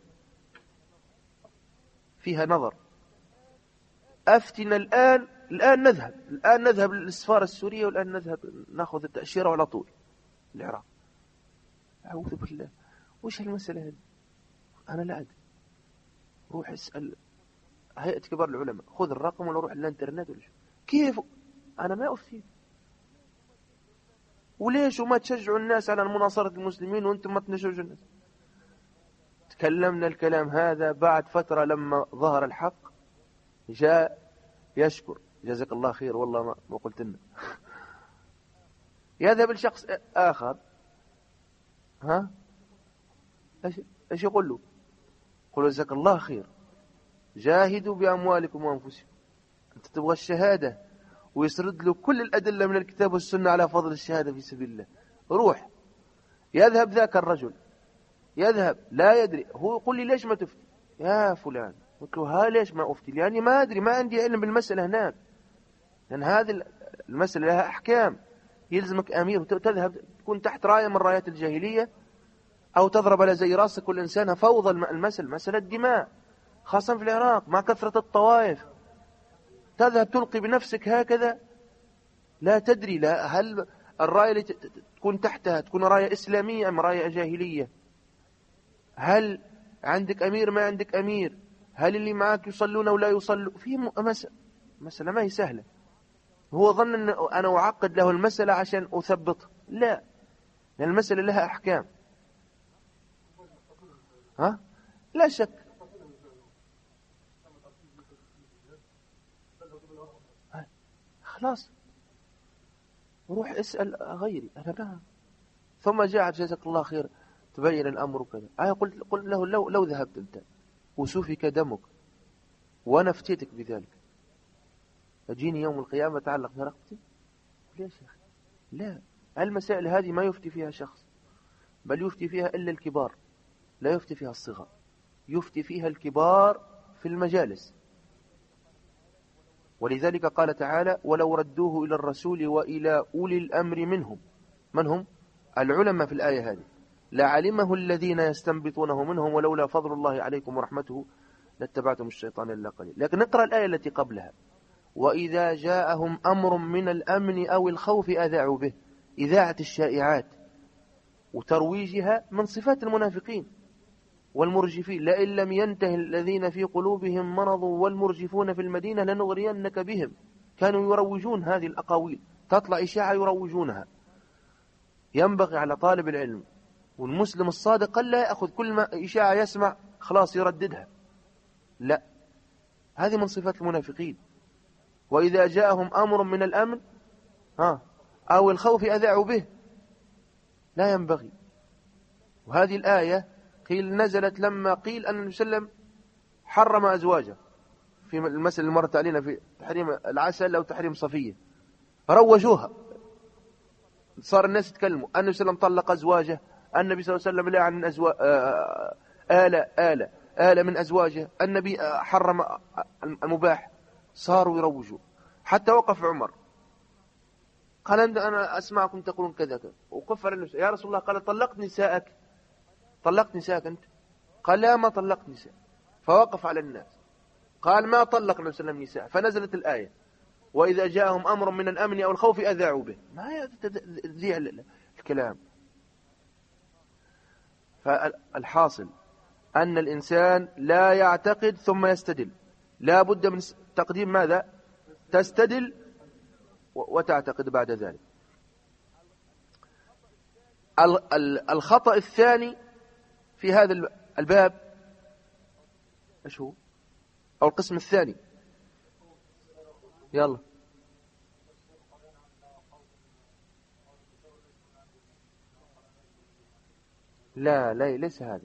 فيها نظر. أفتنا الآن نذهب للسفارة السورية، والآن نذهب نأخذ التأشيرة على طول العراق. أعوذ بالله، وش هالمسألة هذه؟ أنا لا أدري. روح اسأل هيئة كبار العلماء، خذ الرقم ولا روح الانترنت ولا كيف. أنا ما أفتي. وليش وما تشجعوا الناس على مناصرة المسلمين وأنتم ما تنشجوا الناس؟ تكلمنا الكلام هذا بعد فترة لما ظهر الحق، جاء يشكر: جزاك الله خير، والله ما قلت لنا. يذهب الشخص آخر، ايش يقول له؟ يقول: جزاك الله خير، جاهدوا بأموالكم وأنفسكم. أنت تبغى الشهادة، ويسرد له كل الأدلة من الكتاب والسنة على فضل الشهادة في سبيل الله. روح. يذهب ذاك الرجل، يذهب لا يدري، هو يقول لي: ليش ما تفتي يا فلان؟ قلت له: ليش ما أفتي؟ لأني ما أدري، ما عندي علم بالمسألة هناك، لأن هذه المسألة لها أحكام، يلزمك أمير، تذهب تكون تحت راية من رايات الجاهلية، أو تضرب على زي راسك كل إنسان. فوضى المسألة، مسألة دماء، خاصة في العراق مع كثرة الطوائف. تذهب تلقي بنفسك هكذا، لا تدري هل الراية اللي تكون تحتها تكون راية إسلامية أم راية جاهلية؟ هل عندك أمير ما عندك أمير؟ هل اللي معك يصلون أو لا يصلوا؟ في مسألة ما هي سهلة. هو ظن أن أنا أعقد له المسألة عشان أثبطه، لا، لأن المسألة لها أحكام. لا شك. خلاص، روح اسأل غيري، أنا ما. ثم جاء: جزاك الله خير، تبين الأمر كذا. قل له: لو ذهبت أنت وسفك دمك وأنا افتيتك بذلك، يجيني يوم القيامة تعلق برقبتي؟ ليش يا أخي؟ لا، المسائل هذه ما يفتي فيها شخص، بل يفتي فيها إلا الكبار، لا يفتي فيها الصغار، يفتي فيها الكبار في المجالس. ولذلك قال تعالى: ولو ردوه إلى الرسول وإلى أولي الأمر منهم. من هم؟ العلماء في الآية هذه. لعلمه الذين يستنبطونه منهم ولولا فضل الله عليكم ورحمته لاتبعتم الشيطان إلا قليل. لكن نقرأ الآية التي قبلها: وإذا جاءهم أمر من الأمن أو الخوف أذاعوا به. إذاعة الشائعات وترويجها من صفات المنافقين والمرجفين. لئن لم ينته الذين في قلوبهم مرض والمرجفون في المدينة لنغرينك بهم. كانوا يروجون هذه الأقاويل، تطلع إشاعة يروجونها. ينبغي على طالب العلم والمسلم الصادق لا يأخذ كل ما إشاعة يسمع خلاص يرددها، لا، هذه من صفات المنافقين. وإذا جاءهم أمر من الأمن أو الخوف أذاعوا به، لا ينبغي. وهذه الآية قيل نزلت لما قيل أن النبي صلى الله عليه وسلم حرم أزواجه، في المسألة اللي مرت علينا في تحريم العسل أو تحريم صفية، روجوها، صار الناس يتكلموا النبي صلى الله عليه وسلم طلق أزواجه، النبي صلى الله عليه وسلم لعن آلة من أزواجه، النبي حرم المباح. صاروا يروجوا حتى وقف عمر قال: أنا أسمعكم تقولون كذا كذا، وقف على النبي: يا رسول الله، قال: طلقت نساءك أنت؟ قال: لا، ما طلقت نساء. فوقف على الناس قال: ما طلق النبي صلى الله عليه وسلم نساء. فنزلت الآية: وإذا جاءهم أمر من الأمن أو الخوف أذاعوا به. ما تذيع الكلام. فالحاصل أن الإنسان لا يعتقد ثم يستدل، لا بد من تقديم ماذا؟ تستدل وتعتقد بعد ذلك. الخطأ الثاني في هذا الباب ايش هو؟ أو القسم الثاني؟ يلا. لا ليس هذا.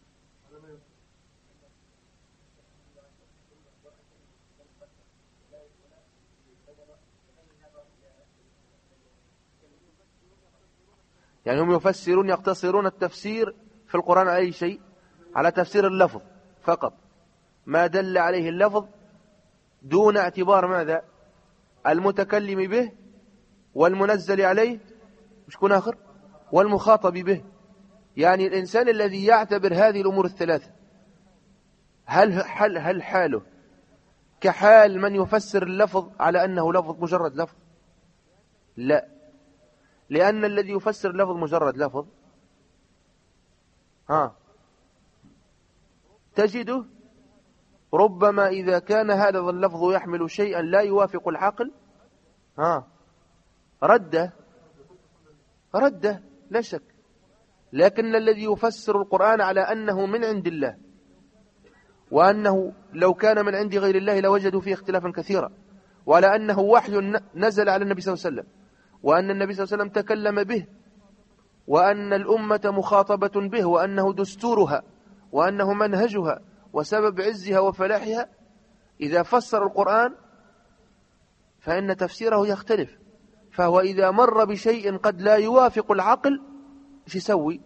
يعني هم يفسرون يقتصرون التفسير في القرآن على أي شيء؟ على تفسير اللفظ فقط، ما دل عليه اللفظ دون اعتبار ماذا؟ المتكلم به والمنزل عليه، مش كون آخر، والمخاطب به. يعني الإنسان الذي يعتبر هذه الأمور الثلاثة هل حاله كحال من يفسر اللفظ على أنه لفظ مجرد لفظ؟ لا، لأن الذي يفسر اللفظ مجرد لفظ تجده ربما إذا كان هذا اللفظ يحمل شيئا لا يوافق العقل رده لا شك. لكن الذي يفسر القرآن على أنه من عند الله، وأنه لو كان من عند غير الله لوجدوا فيه اختلافا كثيرا، وعلى أنه وحي نزل على النبي صلى الله عليه وسلم، وأن النبي صلى الله عليه وسلم تكلم به، وأن الأمة مخاطبة به، وأنه دستورها، وأنه منهجها وسبب عزها وفلاحها، إذا فسر القرآن فإن تفسيره يختلف. فهو إذا مر بشيء قد لا يوافق العقل ايش يسوي؟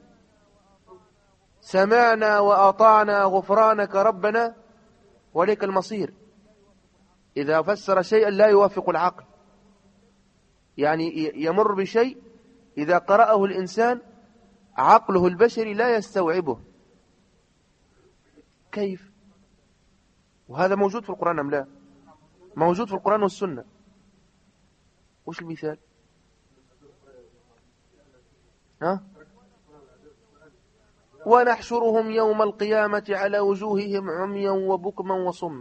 سمعنا وأطعنا غفرانك ربنا وليك المصير. إذا فسر شيئا لا يوافق العقل، يعني يمر بشيء إذا قرأه الإنسان عقله البشري لا يستوعبه. كيف؟ وهذا موجود في القرآن أم لا؟ موجود في القرآن والسنة. وش المثال؟ ونحشرهم يوم القيامة على وجوههم عميا وبكما وصما.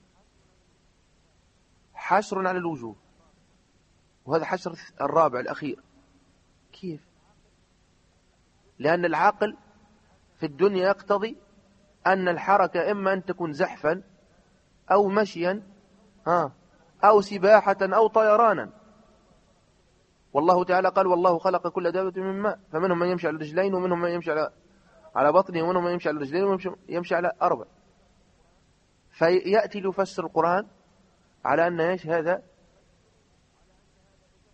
حشر على الوجوه، وهذا حشر الرابع الأخير. كيف؟ لأن العقل في الدنيا يقتضي أن الحركة إما أن تكون زحفا أو مشيا أو سباحة أو طيرانا. والله تعالى قال: والله خلق كل دابة من ماء، فمنهم من يمشي على رجلين، ومنهم من يمشي على بطنه، ومنهم من يمشي على رجلين، ومن يمشي على أربع. فيأتي ليفسر القرآن على أن إيش هذا؟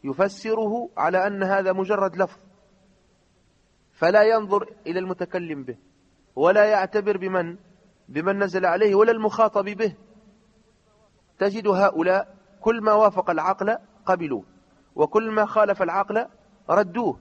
يفسره على أن هذا مجرد لفظ، فلا ينظر إلى المتكلم به ولا يعتبر بمن نزل عليه ولا المخاطب به. تجد هؤلاء كل ما وافق العقل قبلوه، وكل ما خالف العقل ردوه.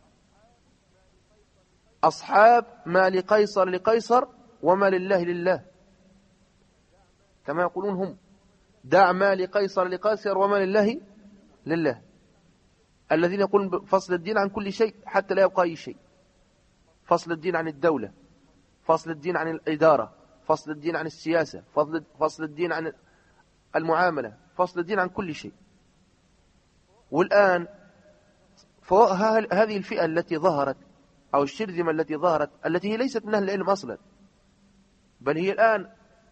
أصحاب ما لقيصر لقيصر وما لله لله، كما يقولون هم: دع ما لقيصر لقيصر وما لله لله. الذين يقولون فصل الدين عن كل شيء حتى لا يبقى أي شيء، فصل الدين عن الدولة، فصل الدين عن الإدارة، فصل الدين عن السياسة، فصل الدين عن المعاملة، فصل الدين عن كل شيء. والآن هذه الفئة التي ظهرت، أو الشرذمة التي ظهرت، التي هي ليست من أهل العلم أصلا، بل هي الآن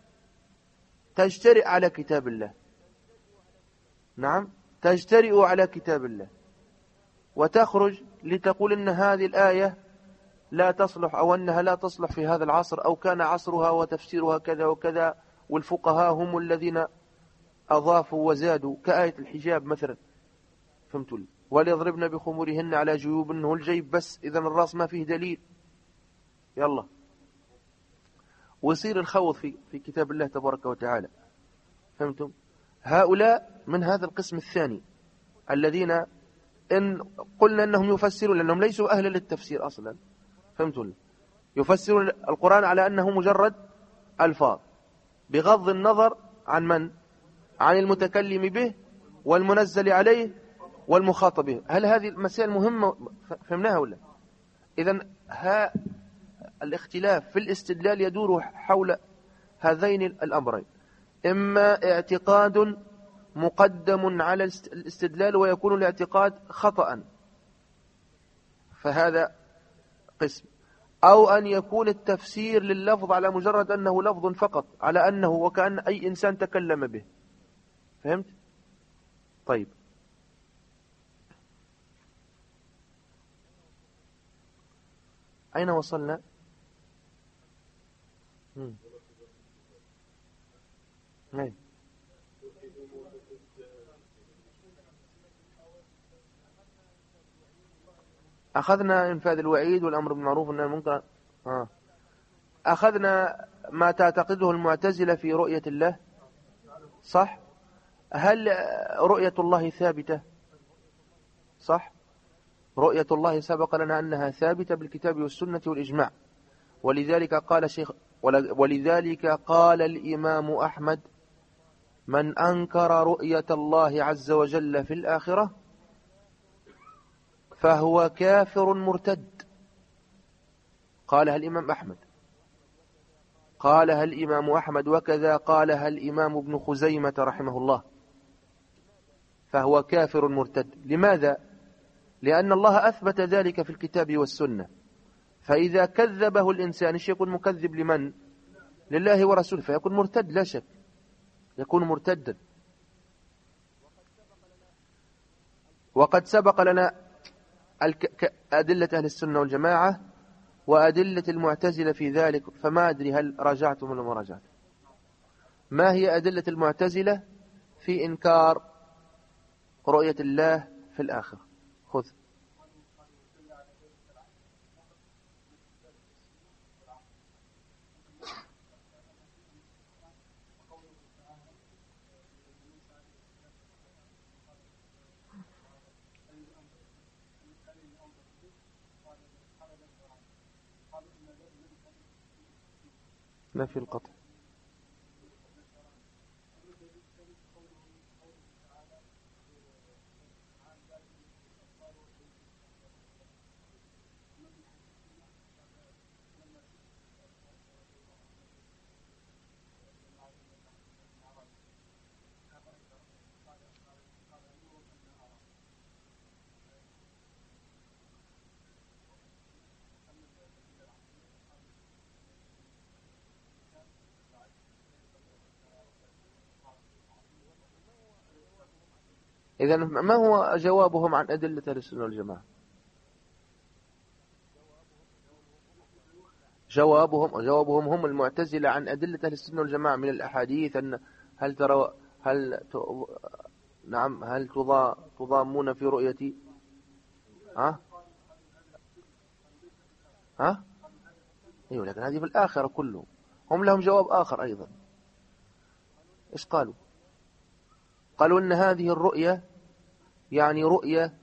تجترئ على كتاب الله. نعم، تجترئ على كتاب الله وتخرج لتقول إن هذه الآية لا تصلح، أو أنها لا تصلح في هذا العصر، أو كان عصرها وتفسيرها كذا وكذا، والفقهاء هم الذين أضافوا وزادوا، كآية الحجاب مثلا. فهمتوا لي؟ وليضربن بخمورهن على جيوبهن، الجيب بس، إذا الرأس ما فيه دليل. يلا، ويصير الخوض في كتاب الله تبارك وتعالى. فهمتم؟ هؤلاء من هذا القسم الثاني الذين إن قلنا أنهم يفسرون، لأنهم ليسوا أهلا للتفسير أصلا. فهمتم؟ يفسرون القرآن على أنه مجرد ألفاظ، بغض النظر عن من؟ عن المتكلم به والمنزل عليه والمخاطب به. هل هذه المسائل مهمة؟ فهمناها ولا؟ إذن الاختلاف في الاستدلال يدور حول هذين الأمرين: إما اعتقاد مقدم على الاستدلال ويكون الاعتقاد خطأ، فهذا قسم، أو أن يكون التفسير لللفظ على مجرد أنه لفظ فقط، على أنه وكأن أي إنسان تكلم به. فهمت؟ طيب، أين وصلنا؟ أي. أخذنا إنفاذ الوعيد والأمر بالمعروف والنهي عن المنكر. أخذنا ما تعتقده المعتزلة في رؤية الله، صح؟ هل رؤية الله ثابتة؟ صح؟ رؤية الله سبق لنا أنها ثابتة بالكتاب والسنة والإجماع، ولذلك قال الإمام أحمد: من أنكر رؤية الله عز وجل في الآخرة فهو كافر مرتد. قالها الإمام أحمد، قالها الإمام أحمد، وكذا قالها الإمام ابن خزيمة رحمه الله، فهو كافر مرتد. لماذا؟ لأن الله أثبت ذلك في الكتاب والسنة، فإذا كذبه الإنسان يكون مكذب لمن؟ لله ورسوله، فيكون مرتد، لا شك يكون مرتدا. وقد سبق لنا أدلة أهل السنة والجماعة وأدلة المعتزلة في ذلك، فما أدري هل راجعتم ولا ما راجعتم. ما هي أدلة المعتزلة في إنكار رؤية الله في الآخرة؟ خذ. نفي القطع. إذن ما هو جوابهم عن أدلة أهل السنة والجماعة؟ جوابهم هم المعتزلة عن أدلة أهل السنة والجماعة من الأحاديث، أن هل نعم، هل تضامون في رؤيتي؟ ها؟ ها؟ ايوه، لكن هذه في الآخرة كلهم، هم لهم جواب آخر أيضا. ايش قالوا؟ قالوا ان هذه الرؤية يعني رؤية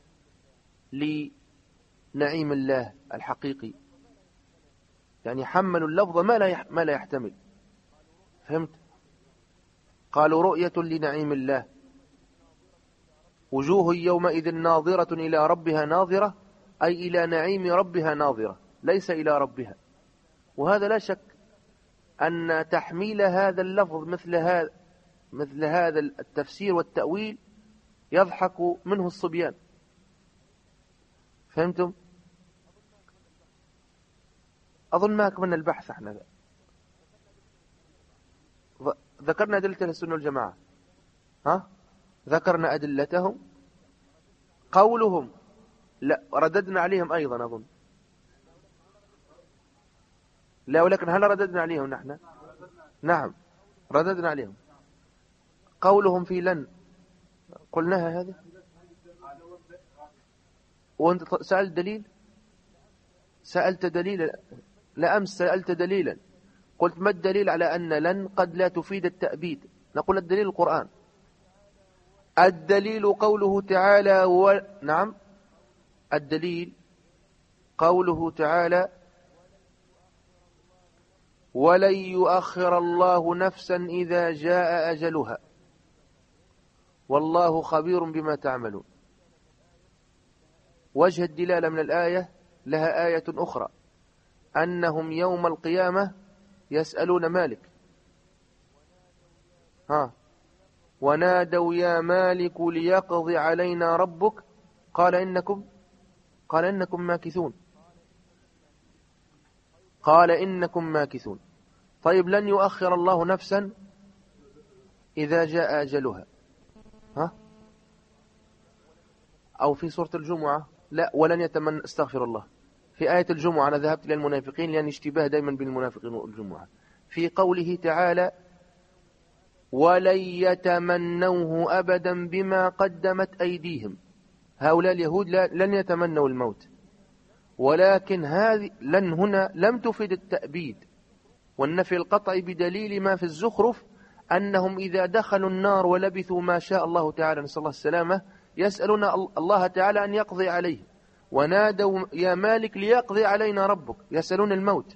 لنعيم الله الحقيقي، يعني حملوا اللفظ ما لا يحتمل. فهمت؟ قالوا رؤية لنعيم الله، وجوه يومئذ ناظرة إلى ربها ناظرة، أي إلى نعيم ربها ناظرة، ليس إلى ربها. وهذا لا شك أن تحميل هذا اللفظ مثل هذا التفسير والتأويل يضحك منه الصبيان. فهمتم؟ أظن ما أكملنا البحث. احنا ذكرنا أدلة السنة والجماعة، ها؟ ذكرنا أدلتهم. قولهم لا، رددنا عليهم أيضا أظن. لا، ولكن هل رددنا عليهم نحن؟ نعم، رددنا عليهم. قولهم في لن قلناها هذه، وانت سألت دليل، سألت دليلا. لا، أمس سألت دليلا، قلت ما الدليل على أن لن قد لا تفيد التأبيد؟ نقول الدليل القرآن. الدليل قوله تعالى نعم، الدليل قوله تعالى ولن يؤخر الله نفسا إذا جاء أجلها والله خبير بما تعملون. وجه الدلالة من الآية لها آية أخرى، أنهم يوم القيامة يسألون مالك، ونادوا يا مالك ليقضي علينا ربك قال إنكم ماكثون. قال إنكم ماكثون. طيب، لن يؤخر الله نفسا إذا جاء أجلها، أو في سورة الجمعة لا، ولن يتمنى، استغفر الله، في آية الجمعة أنا ذهبت إلى المنافقين لأن اشتباه دائما بين المنافقين والجمعة. في قوله تعالى ولن يتمنوه أبدا بما قدمت أيديهم، هؤلاء اليهود لن يتمنوا الموت، ولكن هذه لن هنا لم تفيد التأبيد والنفي القطعي بدليل ما في الزخرف أنهم إذا دخلوا النار ولبثوا ما شاء الله تعالى، نسأل الله السلامة، يسألون الله تعالى أن يقضي عليه، ونادوا يا مالك ليقضي علينا ربك، يسألون الموت.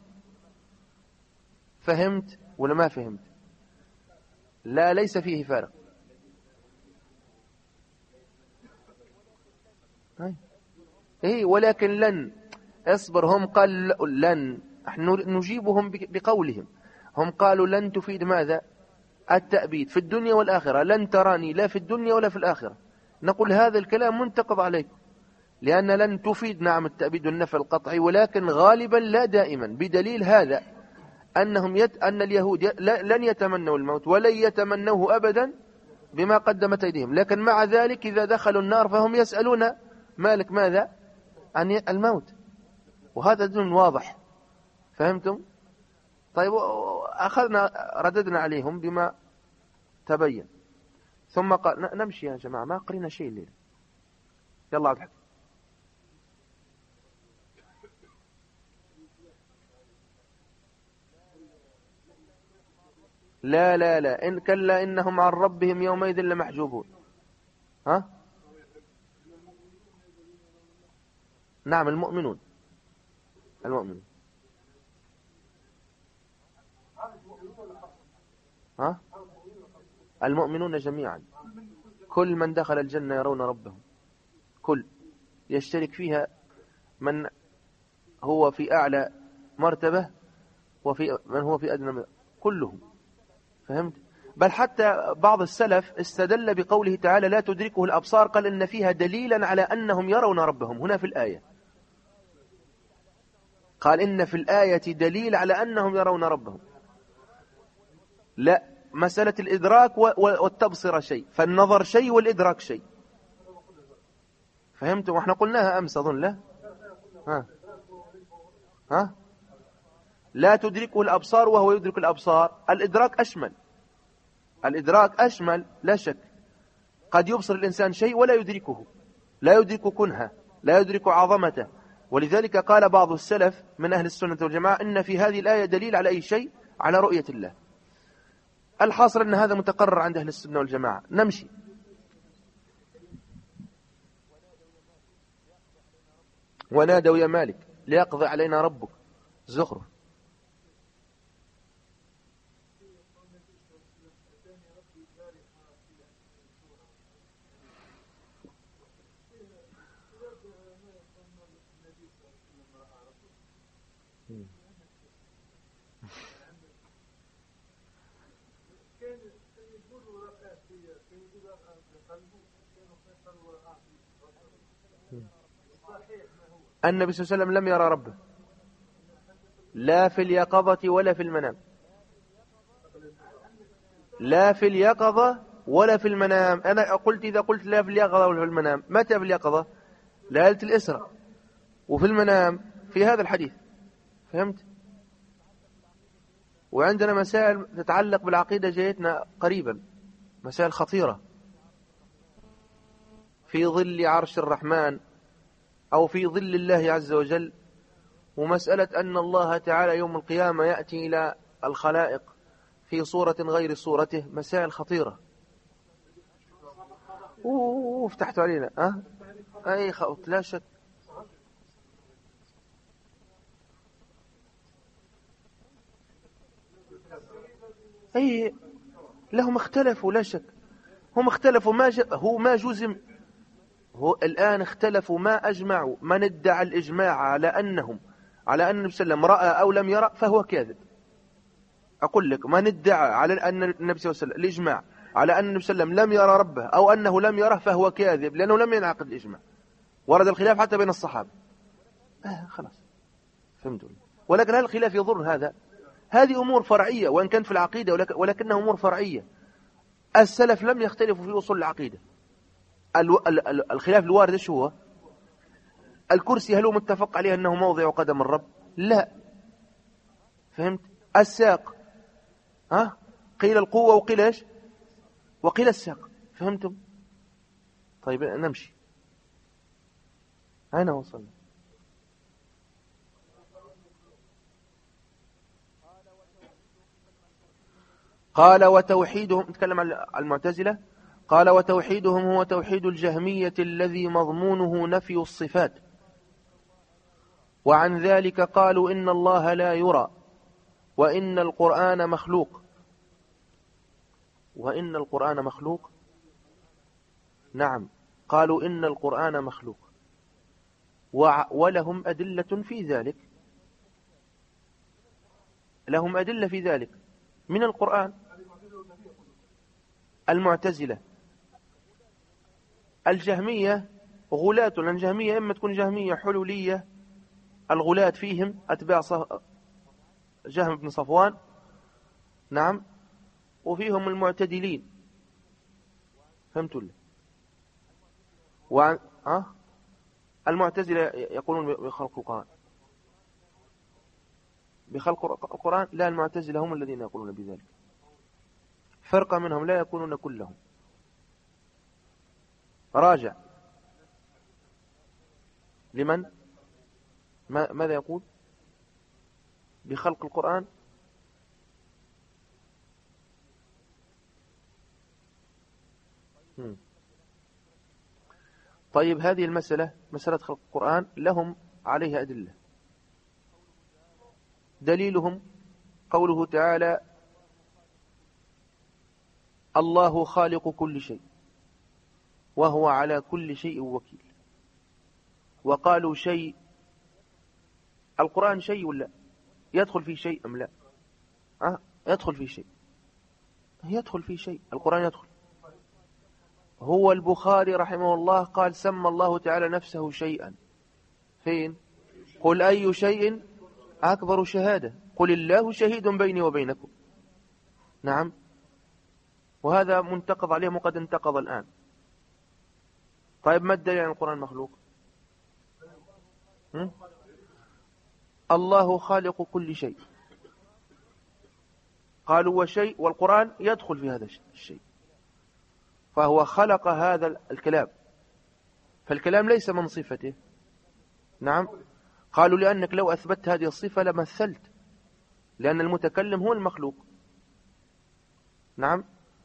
فهمت ولا ما فهمت؟ لا، ليس فيه فارق. ولكن لن اصبر، هم قال لن، نحن نجيبهم بقولهم. هم قالوا لن تفيد ماذا؟ التأبيد في الدنيا والآخرة، لن تراني لا في الدنيا ولا في الآخرة. نقول هذا الكلام منتقض عليكم، لأن لن تفيد نعم التأبيد والنفي القطعي، ولكن غالبا لا دائما، بدليل هذا أن اليهود لن يتمنوا الموت ولن يتمنوه أبدا بما قدمت أيديهم، لكن مع ذلك إذا دخلوا النار فهم يسألون مالك ماذا؟ عن الموت، وهذا دين واضح. فهمتم؟ طيب، رددنا عليهم بما تبين، ثم قال نمشي يا جماعة، ما قرينا شيء الليل. يلا عبد الحكيم. لا لا لا، إن كلا إنهم عن ربهم يومئذ لمحجوبون. نعم، المؤمنون. المؤمنون جميعا، كل من دخل الجنة يرون ربهم، كل يشترك فيها من هو في أعلى مرتبة وفي من هو في أدنى، كلهم. فهمت؟ بل حتى بعض السلف استدل بقوله تعالى لا تدركه الأبصار، قال إن فيها دليلا على أنهم يرون ربهم. هنا في الآية قال إن في الآية دليل على أنهم يرون ربهم. لا، مسألة الإدراك والتبصر شيء، فالنظر شيء والإدراك شيء. فهمتم؟ واحنا قلناها أمس أظن. لا لا تدركه الأبصار وهو يدرك الأبصار. الإدراك أشمل لا شك. قد يبصر الإنسان شيء ولا يدركه، لا يدرك كنهه، لا يدرك عظمته. ولذلك قال بعض السلف من أهل السنة والجماعة إن في هذه الآية دليل على أي شيء، على رؤية الله. الحاصل أن هذا متقرر عند أهل السنة والجماعة. نمشي. ونادوا يا مالك ليقضي علينا ربك. زخرف. النبي صلى الله عليه وسلم لم يرى ربه لا في اليقظة ولا في المنام، لا في اليقظة ولا في المنام. أنا قلت إذا قلت لا في اليقظة ولا في المنام، متى في اليقظة؟ ليلة الإسراء، وفي المنام في هذا الحديث. فهمت؟ وعندنا مسائل تتعلق بالعقيدة جاءتنا قريبا، مسائل خطيرة في ظل عرش الرحمن أو في ظل الله عز وجل، ومسألة أن الله تعالى يوم القيامة يأتي إلى الخلائق في صورة غير صورته، مسائل خطيرة. فتحت علينا أي خط لا شك. أي لهم اختلفوا لا شك، هم اختلفوا هو ما جزم، هو الآن اختلفوا ما أجمعوا. من ادعى الإجماع على أن النبي صلى الله عليه وسلم رأى أو لم يرى فهو كاذب. أقول لك من ادعى على أن النبي صلى الله عليه وسلم الإجماع على أن النبي صلى الله عليه وسلم لم يرى ربه أو أنه لم يره فهو كاذب، لأنه لم ينعقد الإجماع. ورد الخلاف حتى بين الصحابة. خلاص فهمتوا. ولكن هل الخلاف يضر هذا؟ هذه أمور فرعية وإن كانت في العقيدة، ولكنها أمور فرعية. السلف لم يختلفوا في أصول العقيدة. الخلاف الوارد ايش هو؟ الكرسي هل هو متفق عليه أنه موضع قدم الرب؟ لا. فهمت؟ الساق قيل القوة وقيل ايش؟ وقيل الساق. فهمتم؟ طيب نمشي. أين وصلنا؟ قال وتوحيدهم، نتكلم عن المعتزلة. قال وتوحيدهم هو توحيد الجهمية الذي مضمونه نفي الصفات، وعن ذلك قالوا إن الله لا يرى وإن القرآن مخلوق. وإن القرآن مخلوق، نعم، قالوا إن القرآن مخلوق ولهم أدلة في ذلك، لهم أدلة في ذلك من القرآن. المعتزلة الجهمية غلاة، لأن الجهمية إما تكون جهمية حلولية، الغلاة فيهم أتباع جهم بن صفوان، نعم، وفيهم المعتدلين. فهمتوا لي؟ المعتزلة يقولون بخلق القرآن، بخلق القرآن. لا، المعتزلة هم الذين يقولون بذلك، فرقة منهم لا يكونون كلهم. راجع لمن؟ ماذا يقول؟ بخلق القرآن. طيب هذه المسألة، مسألة خلق القرآن، لهم عليها أدلة. دليلهم قوله تعالى الله خالق كل شيء وهو على كل شيء وكيل. وقالوا شيء، القرآن شيء ولا يدخل فيه شيء أم لا؟ يدخل فيه شيء، يدخل فيه شيء، القرآن يدخل. هو البخاري رحمه الله قال سمى الله تعالى نفسه شيئا. فين؟ قل أي شيء أكبر شهادة، قل الله شهيد بيني وبينكم. نعم، وهذا منتقض عليهم وقد انتقض الآن. طيب ما الدليل عن القرآن مخلوق؟ الله خالق كل شيء، قالوا وشيء، والقرآن يدخل في هذا الشيء. فهو خلق هذا الكلام، فالكلام ليس من صفته. نعم، قالوا لأنك لو أثبت هذه الصفة لمثلت، لأن المتكلم هو المخلوق. نعم،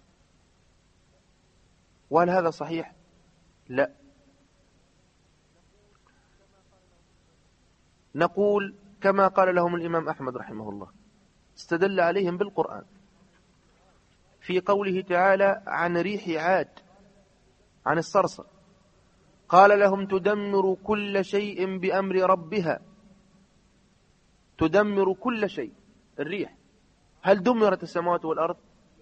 وهل هذا صحيح؟ لا. نقول كما قال لهم الإمام أحمد رحمه الله، استدل عليهم بالقرآن في قوله تعالى عن ريح عاد، عن الصرصر، قال لهم تدمر كل شيء بأمر ربها. تدمر كل شيء، الريح. هل دمرت السماوات والأرض؟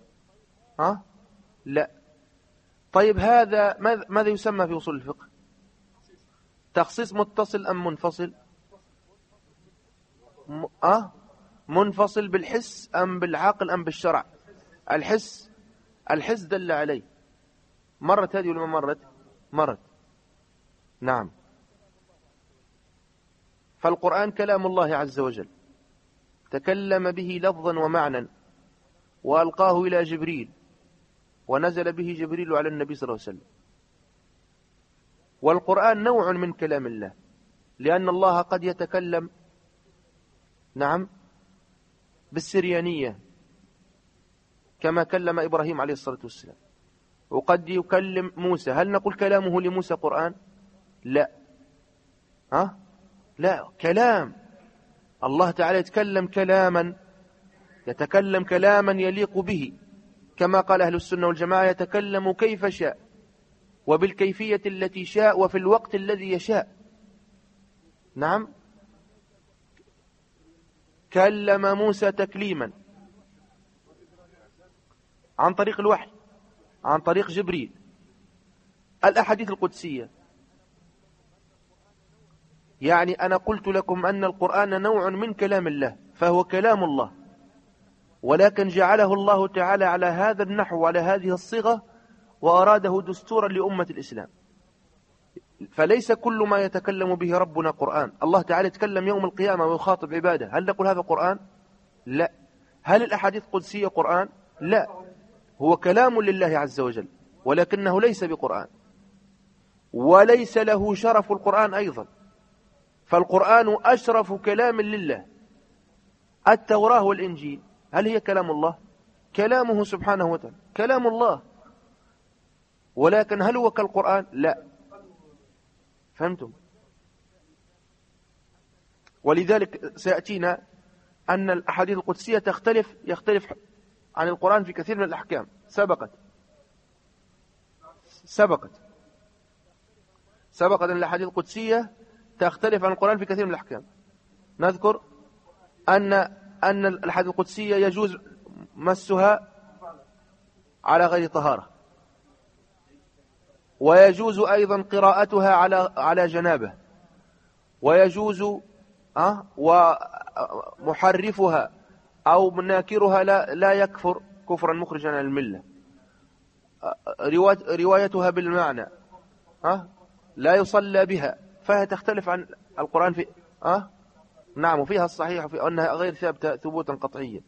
لا. طيب هذا ماذا يسمى في أصول الفقه؟ تخصيص متصل أم منفصل؟ منفصل بالحس أم بالعقل أم بالشرع؟ الحس دل عليه. مرت هذه ولا ما مرت؟ نعم. فالقرآن كلام الله عز وجل، تكلم به لفظا ومعنى، وألقاه إلى جبريل، ونزل به جبريل على النبي صلى الله عليه وسلم. والقرآن نوع من كلام الله، لأن الله قد يتكلم نعم بالسريانية كما كلم إبراهيم عليه الصلاة والسلام، وقد يكلم موسى. هل نقول كلامه لموسى قرآن؟ لا. لا، كلام الله تعالى يتكلم كلاما يليق به، كما قال أهل السنة والجماعة يتكلم كيف شاء وبالكيفية التي شاء وفي الوقت الذي يشاء. نعم، كلم موسى تكليما عن طريق الوحي، عن طريق جبريل. الأحاديث القدسية، يعني أنا قلت لكم أن القرآن نوع من كلام الله، فهو كلام الله، ولكن جعله الله تعالى على هذا النحو وعلى هذه الصيغة، وأراده دستورا لأمة الإسلام. فليس كل ما يتكلم به ربنا قرآن. الله تعالى يتكلم يوم القيامة ويخاطب عباده، هل نقول هذا قرآن؟ لا. هل الأحاديث القدسية قرآن؟ لا، هو كلام لله عز وجل، ولكنه ليس بقرآن، وليس له شرف القرآن أيضا. فالقرآن أشرف كلام لله. التوراة والإنجيل هل هي كلام الله؟ كلامه سبحانه وتعالى كلام الله، ولكن هل هو كالقرآن؟ لا. فهمتم؟ ولذلك سيأتينا أن الأحاديث القدسية يختلف عن القرآن في كثير من الأحكام. سبقت أن الأحاديث القدسية تختلف عن القرآن في كثير من الأحكام. نذكر أن الأحاديث القدسية يجوز مسها على غير طهارة، ويجوز أيضا قراءتها على جنابة، ويجوز ومحرفها أو مناكرها لا يكفر كفرا مخرجا عن الملة. روايتها بالمعنى لا يصلى بها، فهي تختلف عن القرآن في نعم، وفيها الصحيح وفي أنها غير ثابتة ثبوتا قطعيا.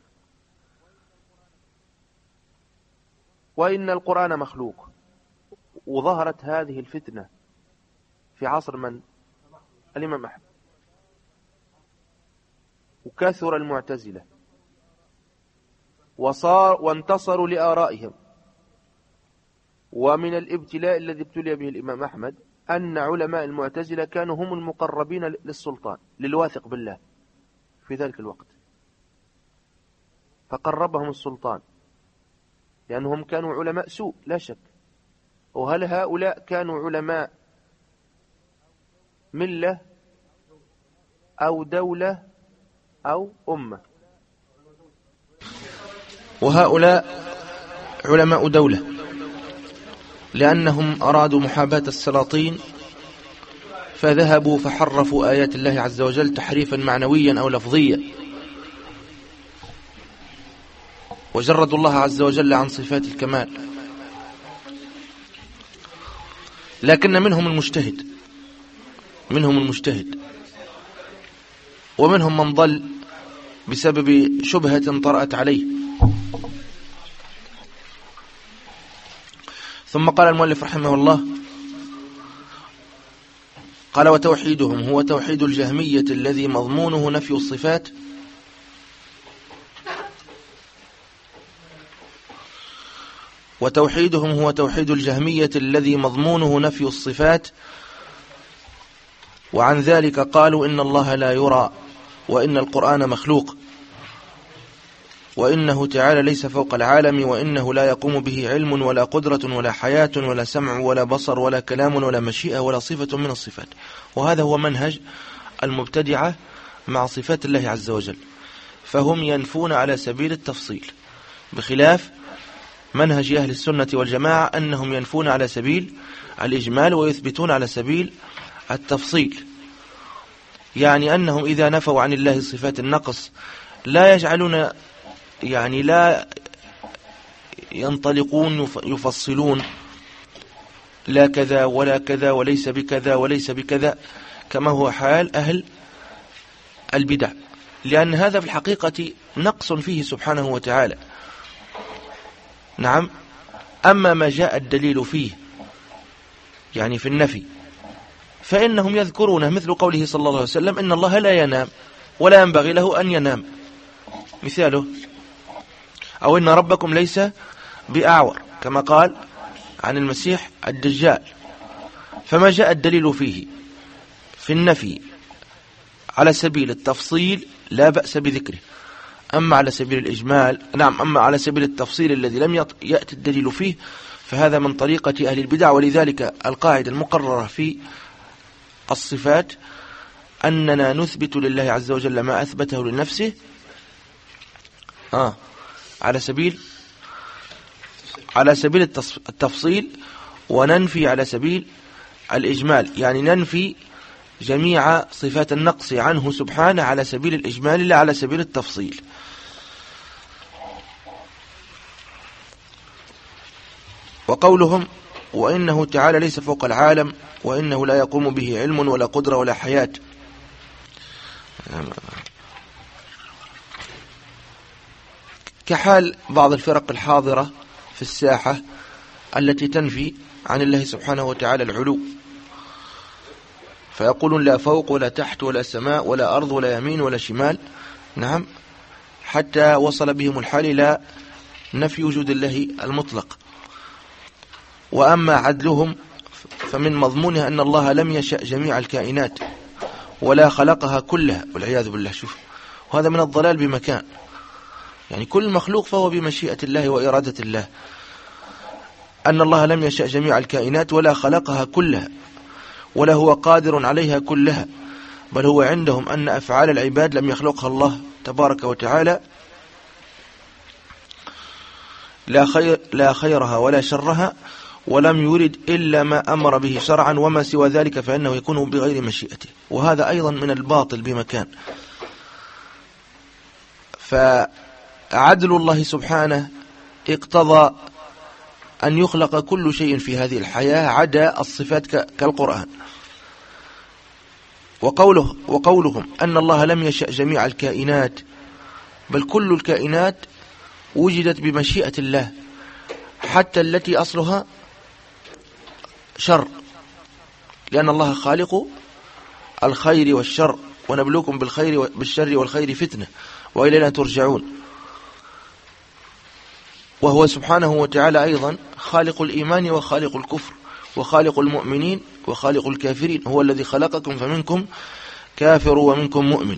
وإن القرآن مخلوق. وظهرت هذه الفتنة في عصر من؟ الإمام أحمد. وكثر المعتزلة وانتصروا لآرائهم. ومن الابتلاء الذي ابتلي به الإمام أحمد أن علماء المعتزلة كانوا هم المقربين للسلطان، للواثق بالله في ذلك الوقت، فقربهم السلطان لأنهم كانوا علماء سوء لا شك. وهل هؤلاء كانوا علماء ملة أو دولة أو أمة؟ وهؤلاء علماء دولة، لأنهم أرادوا محاباة السلاطين فذهبوا فحرفوا آيات الله عز وجل تحريفا معنويا أو لفظيا، وجردوا الله عز وجل عن صفات الكمال. لكن منهم المجتهد ومنهم من ضل بسبب شبهة طرأت عليه. ثم قال المؤلف رحمه الله قال وتوحيدهم هو توحيد الجهمية الذي مضمونه نفي الصفات وتوحيدهم هو توحيد الجهمية الذي مضمونه نفي الصفات، وعن ذلك قالوا إن الله لا يرى وإن القرآن مخلوق وإنه تعالى ليس فوق العالم وإنه لا يقوم به علم ولا قدرة ولا حياة ولا سمع ولا بصر ولا كلام ولا مشيئة ولا صفة من الصفات. وهذا هو منهج المبتدعة مع صفات الله عز وجل، فهم ينفون على سبيل التفصيل، بخلاف منهج أهل السنة والجماعة أنهم ينفون على سبيل الإجمال ويثبتون على سبيل التفصيل. يعني أنهم إذا نفوا عن الله صفات النقص لا يجعلون، يعني لا ينطلقون يفصلون لا كذا ولا كذا وليس بكذا وليس بكذا كما هو حال أهل البدع، لأن هذا في الحقيقة نقص فيه سبحانه وتعالى. نعم. أما ما جاء الدليل فيه يعني في النفي فإنهم يذكرونه، مثل قوله صلى الله عليه وسلم إن الله لا ينام ولا ينبغي له أن ينام، مثاله، أو إن ربكم ليس بأعور كما قال عن المسيح الدجال. فما جاء الدليل فيه في النفي على سبيل التفصيل لا بأس بذكره، أما على سبيل الإجمال أما على سبيل التفصيل الذي لم يأتي الدليل فيه فهذا من طريقة أهل البدع. ولذلك القاعدة المقررة في الصفات أننا نثبت لله عز وجل ما أثبته لنفسه على سبيل التفصيل، وننفي على سبيل الإجمال، يعني ننفي جميع صفات النقص عنه سبحانه على سبيل الإجمال لا على سبيل التفصيل. وقولهم وإنه تعالى ليس فوق العالم وإنه لا يقوم به علم ولا قدرة ولا حياة، كحال بعض الفرق الحاضرة في الساحة التي تنفي عن الله سبحانه وتعالى العلو، فيقولون لا فوق ولا تحت ولا سماء ولا أرض ولا يمين ولا شمال. نعم، حتى وصل بهم الحال إلى نفي وجود الله المطلق. وأما عدلهم فمن مضمونها أن الله لم يشأ جميع الكائنات ولا خلقها كلها والعياذ بالله. شوف، وهذا من الضلال بمكان، يعني كل مخلوق فهو بمشيئة الله وإرادة الله. أن الله لم يشأ جميع الكائنات ولا خلقها كلها ولا هو قادر عليها كلها، بل هو عندهم أن أفعال العباد لم يخلقها الله تبارك وتعالى، لا خيرها ولا شرها، ولم يرد إلا ما أمر به شرعا، وما سوى ذلك فإنه يكون بغير مشيئته. وهذا أيضا من الباطل بمكان. فعدل الله سبحانه اقتضى أن يخلق كل شيء في هذه الحياة عدا الصفات كالقرآن. وقولهم أن الله لم يشأ جميع الكائنات، بل كل الكائنات وجدت بمشيئة الله، حتى التي أصلها شر، لأن الله خالق الخير والشر، ونبلوكم بالشر والخير فتنة وإلينا ترجعون. وهو سبحانه وتعالى أيضا خالق الإيمان وخالق الكفر وخالق المؤمنين وخالق الكافرين، هو الذي خلقكم فمنكم كافر ومنكم مؤمن.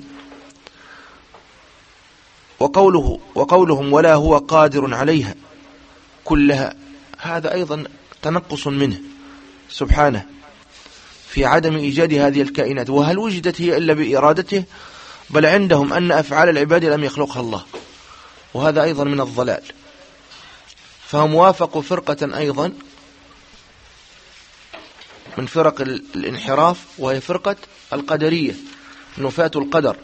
وقولهم ولا هو قادر عليها كلها، هذا أيضا تنقص منه سبحانه في عدم إيجاد هذه الكائنات. وهل وجدت هي إلا بإرادته؟ بل عندهم أن أفعال العباد لم يخلقها الله، وهذا أيضا من الضلال. فهم وافقوا فرقة أيضا من فرق الانحراف، وهي فرقة القدرية، نفاة القدر،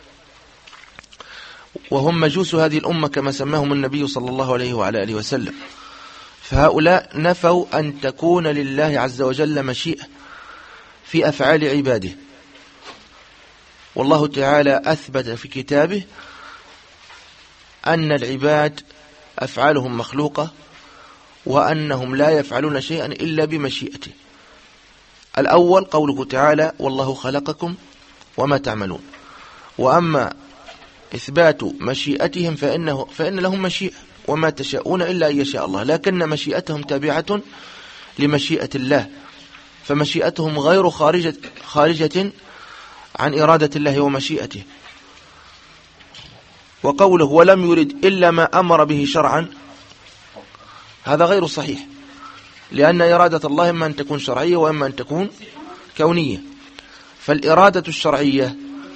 وهم مجوس هذه الأمة كما سماهم النبي صلى الله عليه وعلى آله وسلم. فهؤلاء نفوا أن تكون لله عز وجل مشيئة في أفعال عباده، والله تعالى أثبت في كتابه أن العباد أفعالهم مخلوقة وأنهم لا يفعلون شيئا إلا بمشيئته. الأول قوله تعالى والله خلقكم وما تعملون. وأما إثبات مشيئتهم فإن لهم مشيئة وما تشاءون إلا أن يشاء الله، لكن مشيئتهم تابعة لمشيئة الله، فمشيئتهم غير خارجة عن إرادة الله ومشيئته. وقوله ولم يرد إلا ما أمر به شرعا هذا غير صحيح، لأن إرادة الله إما أن تكون شرعية وإما أن تكون كونية. فالإرادة الشرعية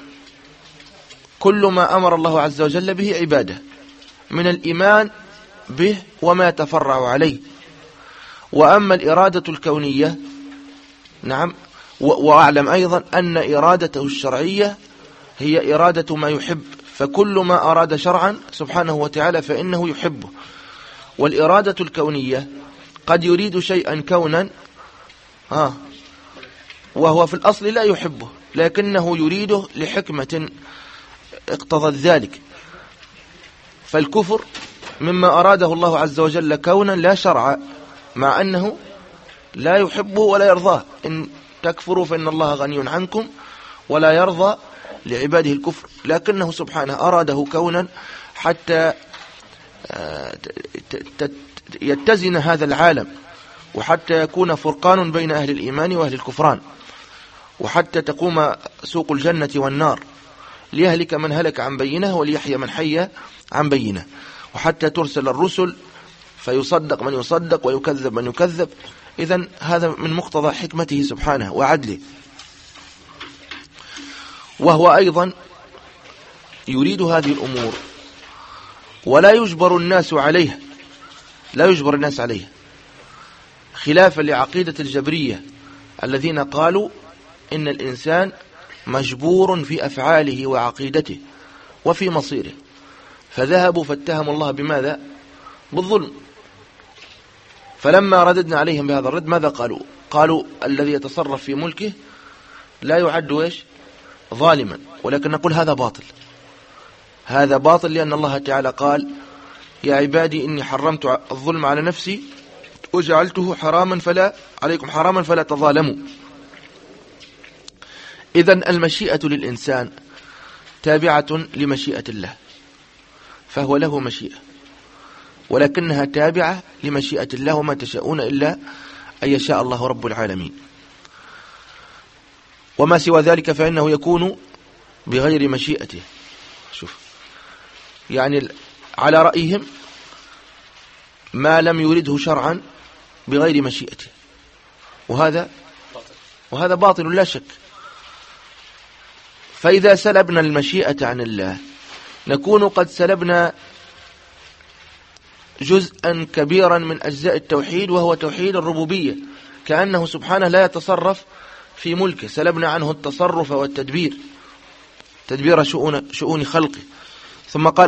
كل ما أمر الله عز وجل به عبادة من الإيمان به وما يتفرع عليه. وأما الإرادة الكونية نعم، وأعلم أيضا أن إرادته الشرعية هي إرادة ما يحب، فكل ما أراد شرعا سبحانه وتعالى فإنه يحبه. والإرادة الكونية قد يريد شيئا كونا وهو في الأصل لا يحبه، لكنه يريده لحكمة اقتضت ذلك. فالكفر مما أراده الله عز وجل كونا لا شرعا، مع أنه لا يحبه ولا يرضاه. إن تكفروا فإن الله غني عنكم ولا يرضى لعباده الكفر، لكنه سبحانه أراده كونا حتى يتزن هذا العالم، وحتى يكون فرقان بين أهل الإيمان وأهل الكفران، وحتى تقوم سوق الجنة والنار، ليهلك من هلك عن بينه وليحيى من حي عن بينه، وحتى ترسل الرسل فيصدق من يصدق ويكذب من يكذب. إذن هذا من مقتضى حكمته سبحانه وعدله. وهو أيضا يريد هذه الأمور ولا يجبر الناس عليها، لا يجبر الناس عليها، خلافا لعقيدة الجبرية الذين قالوا إن الإنسان مجبور في أفعاله وعقيدته وفي مصيره، فذهبوا فاتهموا الله بماذا؟ بالظلم. فلما رددنا عليهم بهذا الرد ماذا قالوا؟ قالوا الذي يتصرف في ملكه لا يعد ظالما، ولكن نقول هذا باطل، هذا باطل، لأن الله تعالى قال يا عبادي إني حرمت الظلم على نفسي وجعلته حراما فلا تظالموا. إذن المشيئة للإنسان تابعة لمشيئة الله، فهو له مشيئة، ولكنها تابعة لمشيئة الله، وما تشاءون إلا أن يشاء الله رب العالمين. وما سوى ذلك فإنه يكون بغير مشيئته. شوف، يعني على رأيهم ما لم يرده شرعا بغير مشيئته، وهذا باطل لا شك. فإذا سلبنا المشيئة عن الله نكون قد سلبنا جزءا كبيرا من أجزاء التوحيد، وهو توحيد الربوبية، كأنه سبحانه لا يتصرف في ملكه، سلبنا عنه التصرف والتدبير، تدبير شؤون خلقه. ثم قال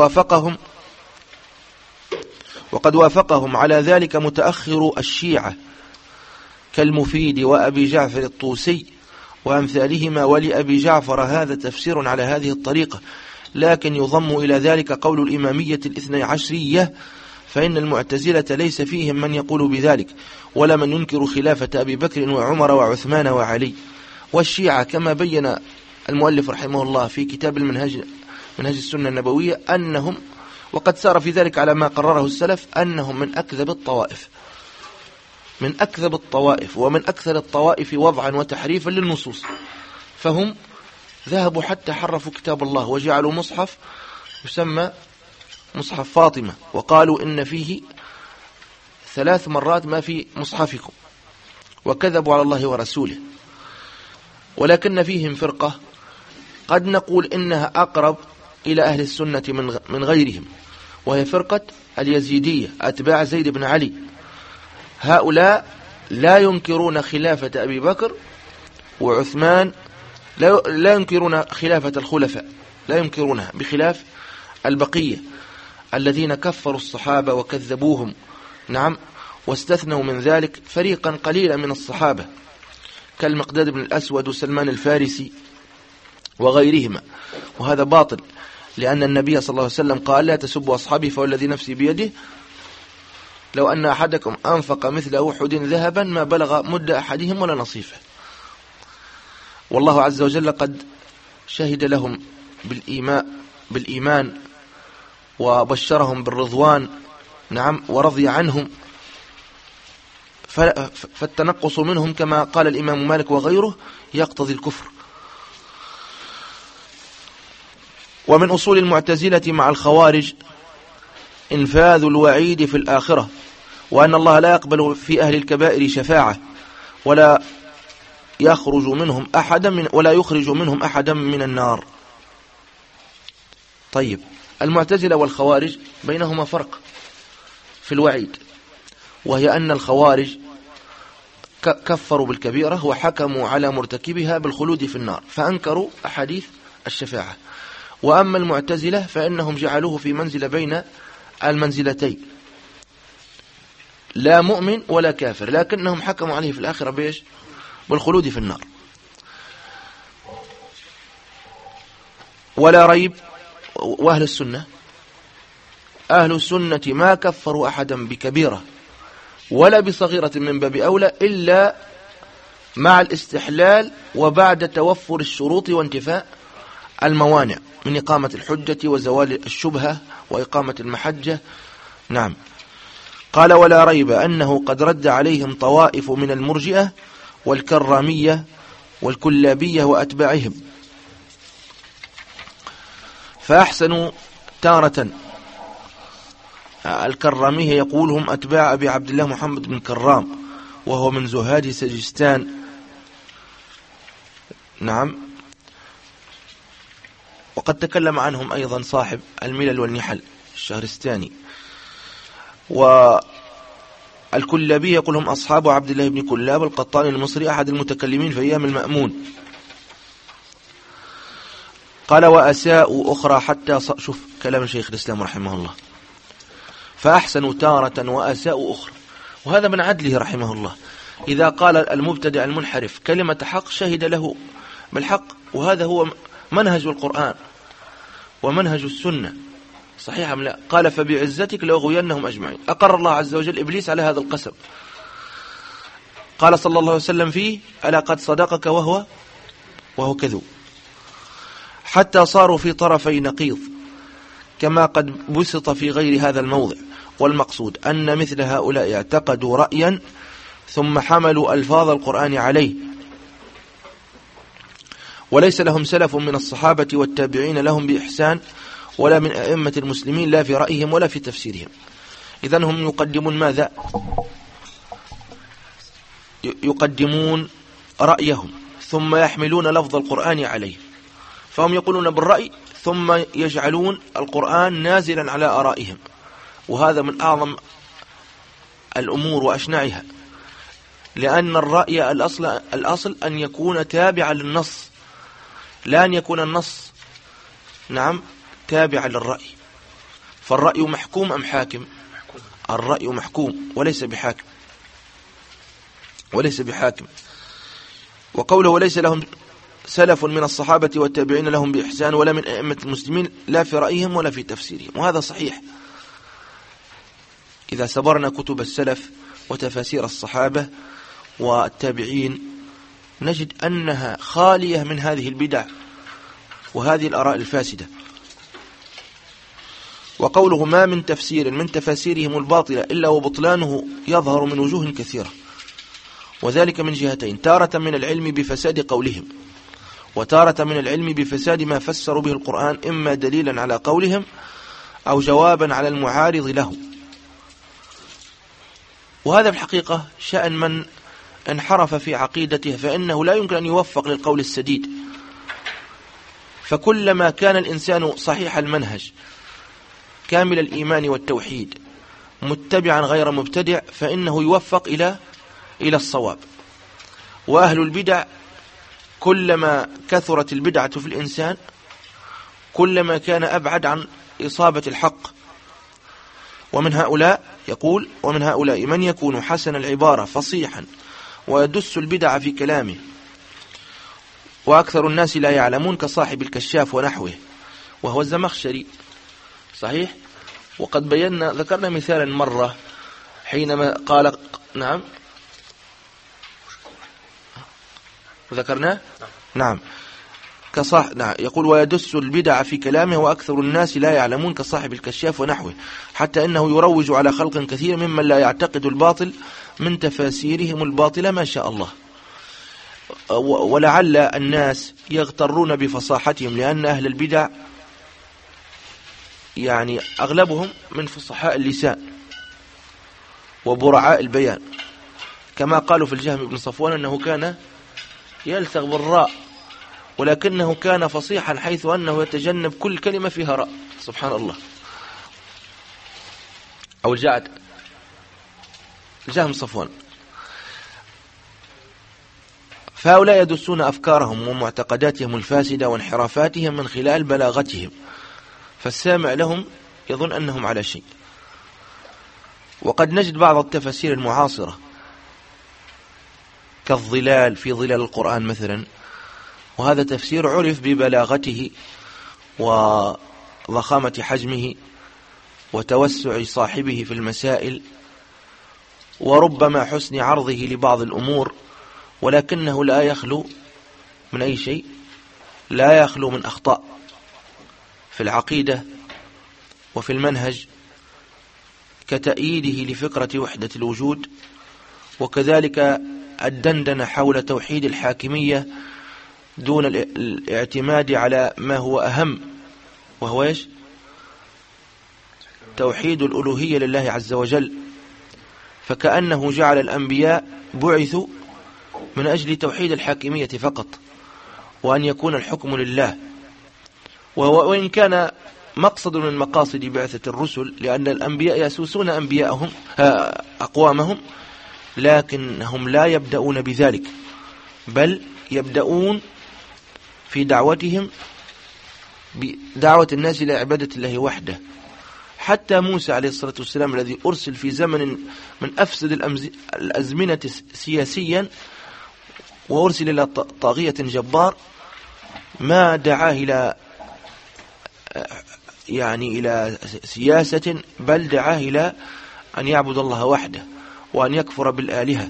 وقد وافقهم على ذلك متأخر الشيعة كالمفيد وأبي جعفر الطوسي وأمثالهما، ولأبي جعفر هذا تفسير على هذه الطريقة، لكن يضم إلى ذلك قول الإمامية الاثني عشرية، فإن المعتزلة ليس فيهم من يقول بذلك ولا من ينكر خلافة أبي بكر وعمر وعثمان وعلي. والشيعة كما بين المؤلف رحمه الله في كتاب منهج السنة النبوية أنهم، وقد سار في ذلك على ما قرره السلف، أنهم من أكذب الطوائف ومن أكثر الطوائف وضعا وتحريفا للنصوص. فهم ذهبوا حتى حرفوا كتاب الله وجعلوا مصحف يسمى مصحف فاطمة، وقالوا إن فيه 3 مرات ما في مصحفكم، وكذبوا على الله ورسوله. ولكن فيهم فرقة قد نقول إنها أقرب إلى أهل السنة من غيرهم، وهي فرقة اليزيدية أتباع زيد بن علي. هؤلاء لا ينكرون خلافة أبي بكر وعثمان، لا ينكرون خلافة الخلفاء، لا ينكرونها، بخلاف البقية الذين كفروا الصحابة وكذبوهم، نعم، واستثنوا من ذلك فريقا قليلا من الصحابة كالمقداد بن الأسود وسلمان الفارسي وغيرهما. وهذا باطل، لأن النبي صلى الله عليه وسلم قال لا تسبوا أصحابي فوالذي نفسي بيده لو أن أحدكم أنفق مثل أحد ذهبا ما بلغ مد أحدهم ولا نصيفه. والله عز وجل قد شهد لهم بالإيمان وبشرهم بالرضوان، نعم، ورضي عنهم، فالتنقص منهم كما قال الإمام مالك وغيره يقتضي الكفر. ومن أصول المعتزلة مع الخوارج إنفاذ الوعيد في الآخرة، وأن الله لا يقبل في أهل الكبائر شفاعة ولا يخرج منهم أحدا من النار. طيب، المعتزلة والخوارج بينهما فرق في الوعيد، وهي أن الخوارج كفروا بالكبيرة وحكموا على مرتكبها بالخلود في النار، فأنكروا أحاديث الشفاعة. وأما المعتزلة فإنهم جعلوه في منزلة بين المنزلتين، لا مؤمن ولا كافر، لكنهم حكموا عليه في الآخرة بإيش؟ بالخلود في النار. ولا ريب، وأهل السنة ما كفروا أحدا بكبيرة ولا بصغيرة من باب أولى إلا مع الاستحلال وبعد توفر الشروط وانتفاء الموانع من إقامة الحجة وزوال الشبهة وإقامة المحجة. نعم. قال: ولا ريب أنه قد رد عليهم طوائف من المرجئة والكرامية والكلابية وأتباعهم، فأحسنوا تارة. الكرامية يقول هم أتباع أبي عبد الله محمد بن كرام، وهو من زهاد سجستان. نعم. وقد تكلم عنهم أيضا صاحب الملل والنحل الشهرستاني. والكلابية يقول هم أصحاب عبد الله بن كلاب القطاني المصري، أحد المتكلمين في أيام المأمون. قال: وأساءوا أخرى حتى شوف كلام شيخ الإسلام رحمه الله، فأحسنوا تارة وأساءوا أخرى. وهذا من عدله رحمه الله، إذا قال المبتدع المنحرف كلمة حق شهد له بالحق، وهذا هو منهج القرآن ومنهج السنة. صحيح أم لا؟ قال: فبعزتك لأغوينهم أجمعين. أقر الله عز وجل إبليس على هذا القسم. قال صلى الله عليه وسلم فيه: ألا قد صدقك وهو كذوب. حتى صاروا في طرفي نقيض كما قد بسط في غير هذا الموضع. والمقصود أن مثل هؤلاء اعتقدوا رأيا ثم حملوا ألفاظ القرآن عليه، وليس لهم سلف من الصحابة والتابعين لهم بإحسان ولا من أئمة المسلمين، لا في رأيهم ولا في تفسيرهم. إذن هم يقدمون ماذا؟ يقدمون رأيهم ثم يحملون لفظ القرآن عليه، فهم يقولون بالرأي ثم يجعلون القرآن نازلا على آرائهم، وهذا من أعظم الأمور وأشنعها، لأن الرأي الأصل أن يكون تابعا للنص، لا أن يكون النص نعم تابعا للرأي. فالرأي محكوم أم حاكم؟ الرأي محكوم وليس بحاكم. وقوله وليس لهم سلف من الصحابة والتابعين لهم بإحسان ولا من أئمة المسلمين، لا في رأيهم ولا في تفسيرهم، وهذا صحيح. إذا سبرنا كتب السلف وتفاسير الصحابة والتابعين نجد أنها خالية من هذه البدع وهذه الآراء الفاسدة. وقوله ما من تفسير من تفاسيرهم الباطلة إلا وبطلانه يظهر من وجوه كثيرة، وذلك من جهتين: تارة من العلم بفساد قولهم، وتارة من العلم بفساد ما فسروا به القرآن، إما دليلا على قولهم أو جوابا على المعارض له. وهذا الحقيقة شأن من انحرف في عقيدته، فإنه لا يمكن أن يوفق للقول السديد. فكلما كان الإنسان صحيح المنهج كامل الإيمان والتوحيد متبعا غير مبتدع فإنه يوفق إلى الصواب. وأهل البدع كلما كثرت البدعة في الإنسان كلما كان أبعد عن إصابة الحق. ومن هؤلاء من يكون حسن العبارة فصيحا ويدس البدع في كلامه، وأكثر الناس لا يعلمون، كصاحب الكشاف ونحوه وهو الزمخشري. صحيح. وقد ذكرنا مثالا مرة حينما قال نعم ذكرناه نعم نعم يقول ويدس البدع في كلامه وأكثر الناس لا يعلمون كصاحب الكشاف ونحوه، حتى إنه يروج على خلق كثير ممن لا يعتقد الباطل من تفاسيرهم الباطلة ما شاء الله. ولعل الناس يغترون بفصاحتهم، لأن أهل البدع يعني أغلبهم من فصحاء اللسان وبرعاء البيان، كما قالوا في الجهم بن صفوان أنه كان يلثغ بالراء ولكنه كان فصيحا حيث أنه يتجنب كل كلمة فيها راء، سبحان الله. أو الجعد الجهم صفوان. فهؤلاء يدسون أفكارهم ومعتقداتهم الفاسدة وانحرافاتهم من خلال بلاغتهم، فالسامع لهم يظن أنهم على شيء. وقد نجد بعض التفاسير المعاصرة كالظلال في ظلال القرآن مثلا، وهذا تفسير عرف ببلاغته وضخامة حجمه وتوسع صاحبه في المسائل وربما حسن عرضه لبعض الأمور، ولكنه لا يخلو من أي شيء، لا يخلو من أخطاء في العقيدة وفي المنهج، كتأييده لفكرة وحدة الوجود، وكذلك الدندنة حول توحيد الحاكمية دون الاعتماد على ما هو أهم، وهو إيش؟ توحيد الألوهية لله عز وجل. فكأنه جعل الأنبياء بعثوا من أجل توحيد الحاكمية فقط، وأن يكون الحكم لله. وإن كان مقصد من مقاصد بعثة الرسل، لأن الأنبياء يسوسون أقوامهم، لكنهم لا يبدأون بذلك، بل يبدأون في دعوتهم بدعوة الناس إلى عبادة الله وحده. حتى موسى عليه الصلاة والسلام الذي أرسل في زمن من أفسد الأزمنة سياسيا وأرسل إلى طاغية جبار، ما دعاه إلى سياسة، بل دعاه إلى أن يعبد الله وحده وأن يكفر بالآلهة.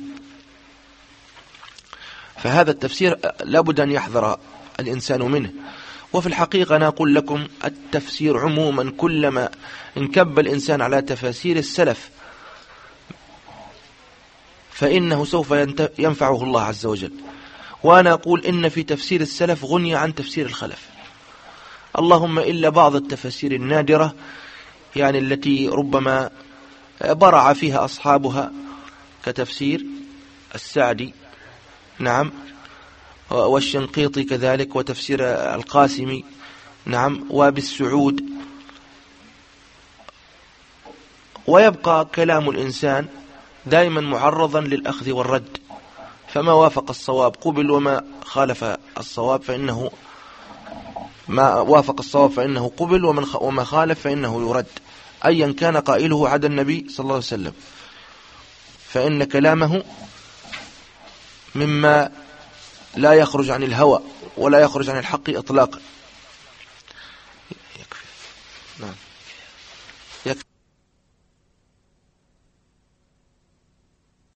فهذا التفسير لابد أن يحذر الإنسان منه. وفي الحقيقة أنا أقول لكم التفسير عموما كلما انكب الإنسان على تفاسير السلف فإنه سوف ينفعه الله عز وجل. وأنا أقول إن في تفسير السلف غني عن تفسير الخلف، اللهم إلا بعض التفاسير النادرة يعني التي ربما برع فيها أصحابها، كتفسير السعدي نعم، والشنقيطي كذلك، وتفسير القاسمي نعم، وبالسعود. ويبقى كلام الإنسان دائما معرضا للأخذ والرد، فما وافق الصواب قبل، وما خالف الصواب فإنه قبل، وما خالف فإنه يرد، أيا كان قائله عدا النبي صلى الله عليه وسلم، فإن كلامه مما لا يخرج عن الهوى ولا يخرج عن الحق إطلاقا. يكفي. نعم.